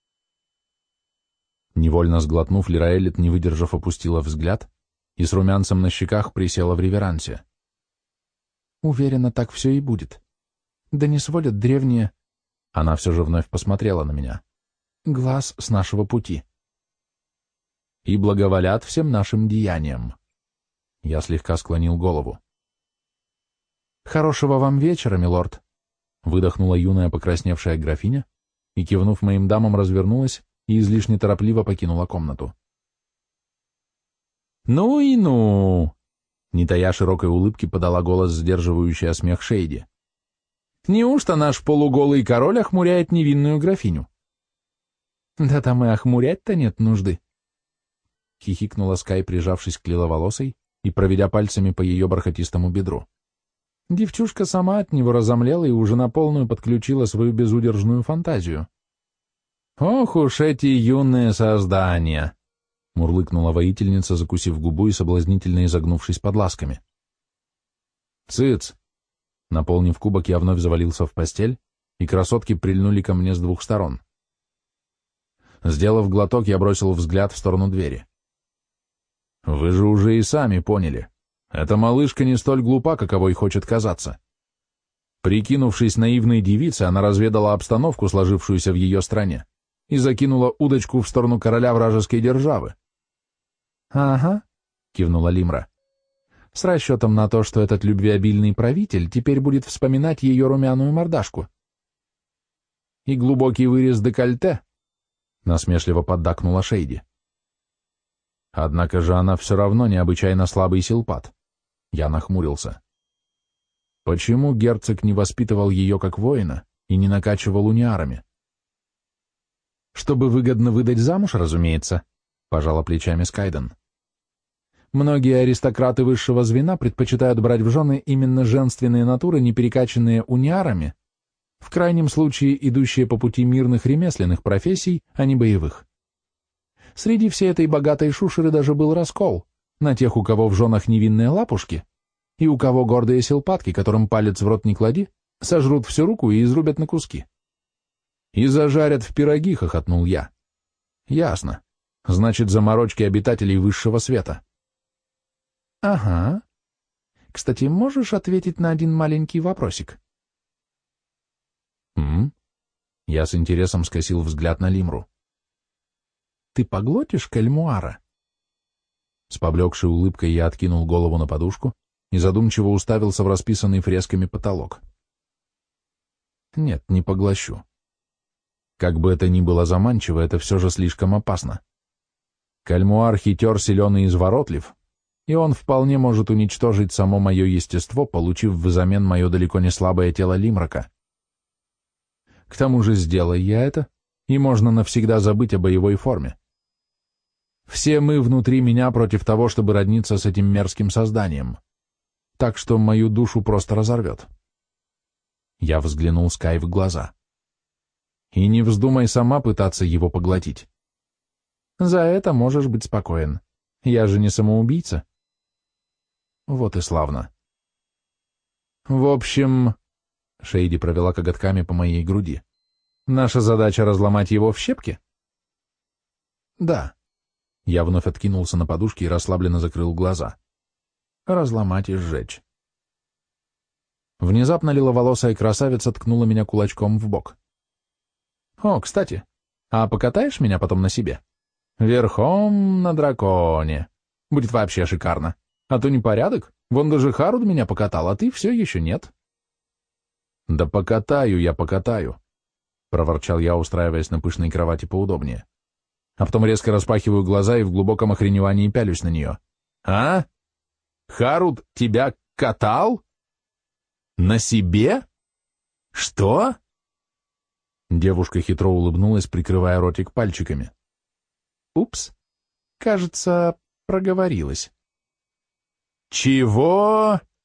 Невольно сглотнув, Лираэлит, не выдержав, опустила взгляд и с румянцем на щеках присела в реверансе. «Уверена, так все и будет. Да не сводят древние...» Она все же вновь посмотрела на меня. «Глаз с нашего пути». «И благоволят всем нашим деяниям». Я слегка склонил голову. «Хорошего вам вечера, милорд», — выдохнула юная покрасневшая графиня и, кивнув моим дамам, развернулась и излишне торопливо покинула комнату. «Ну и ну!» — не тая широкой улыбки, подала голос, сдерживающая смех Шейди. «Неужто наш полуголый король охмуряет невинную графиню?» «Да там и охмурять-то нет нужды», — хихикнула Скай, прижавшись к лиловолосой и проведя пальцами по ее бархатистому бедру. Девчушка сама от него разомлела и уже на полную подключила свою безудержную фантазию. «Ох уж эти юные создания!» — мурлыкнула воительница, закусив губу и соблазнительно изогнувшись под ласками. «Цыц!» Наполнив кубок, я вновь завалился в постель, и красотки прильнули ко мне с двух сторон. Сделав глоток, я бросил взгляд в сторону двери. «Вы же уже и сами поняли. Эта малышка не столь глупа, каковой хочет казаться. Прикинувшись наивной девицей, она разведала обстановку, сложившуюся в ее стране, и закинула удочку в сторону короля вражеской державы». «Ага», — кивнула Лимра, — «с расчетом на то, что этот любвеобильный правитель теперь будет вспоминать ее румяную мордашку». «И глубокий вырез декольте», — насмешливо поддакнула Шейди. «Однако же она все равно необычайно слабый силпат». Я нахмурился. Почему герцог не воспитывал ее как воина и не накачивал униарами? «Чтобы выгодно выдать замуж, разумеется», — пожала плечами Скайден. «Многие аристократы высшего звена предпочитают брать в жены именно женственные натуры, не перекачанные униарами, В крайнем случае, идущие по пути мирных ремесленных профессий, а не боевых. Среди всей этой богатой шушеры даже был раскол на тех, у кого в женах невинные лапушки, и у кого гордые силпатки, которым палец в рот не клади, сожрут всю руку и изрубят на куски. «И зажарят в пироги», — хохотнул я. «Ясно. Значит, заморочки обитателей высшего света». «Ага. Кстати, можешь ответить на один маленький вопросик?» Я с интересом скосил взгляд на Лимру. «Ты поглотишь кальмуара?» С поблекшей улыбкой я откинул голову на подушку и задумчиво уставился в расписанный фресками потолок. «Нет, не поглощу. Как бы это ни было заманчиво, это все же слишком опасно. Кальмуар хитер, силен и изворотлив, и он вполне может уничтожить само мое естество, получив взамен мое далеко не слабое тело Лимрака. К тому же, сделай я это, и можно навсегда забыть о боевой форме. Все мы внутри меня против того, чтобы родниться с этим мерзким созданием, так что мою душу просто разорвет». Я взглянул Скай в глаза. «И не вздумай сама пытаться его поглотить. За это можешь быть спокоен. Я же не самоубийца». «Вот и славно». «В общем...» — Шейди провела коготками по моей груди. «Наша задача — разломать его в щепки?» «Да». Я вновь откинулся на подушке и расслабленно закрыл глаза. «Разломать и сжечь». Внезапно лиловолосая красавица ткнула меня кулачком в бок. «О, кстати, а покатаешь меня потом на себе? Верхом на драконе. Будет вообще шикарно. А то непорядок. Вон даже Харуд меня покатал, а ты все еще нет». «Да покатаю я, покатаю», — проворчал я, устраиваясь на пышной кровати поудобнее. А потом резко распахиваю глаза и в глубоком охреневании пялюсь на нее. «А? Харуд тебя катал? На себе? Что?» Девушка хитро улыбнулась, прикрывая ротик пальчиками. «Упс, кажется, проговорилась». «Чего?»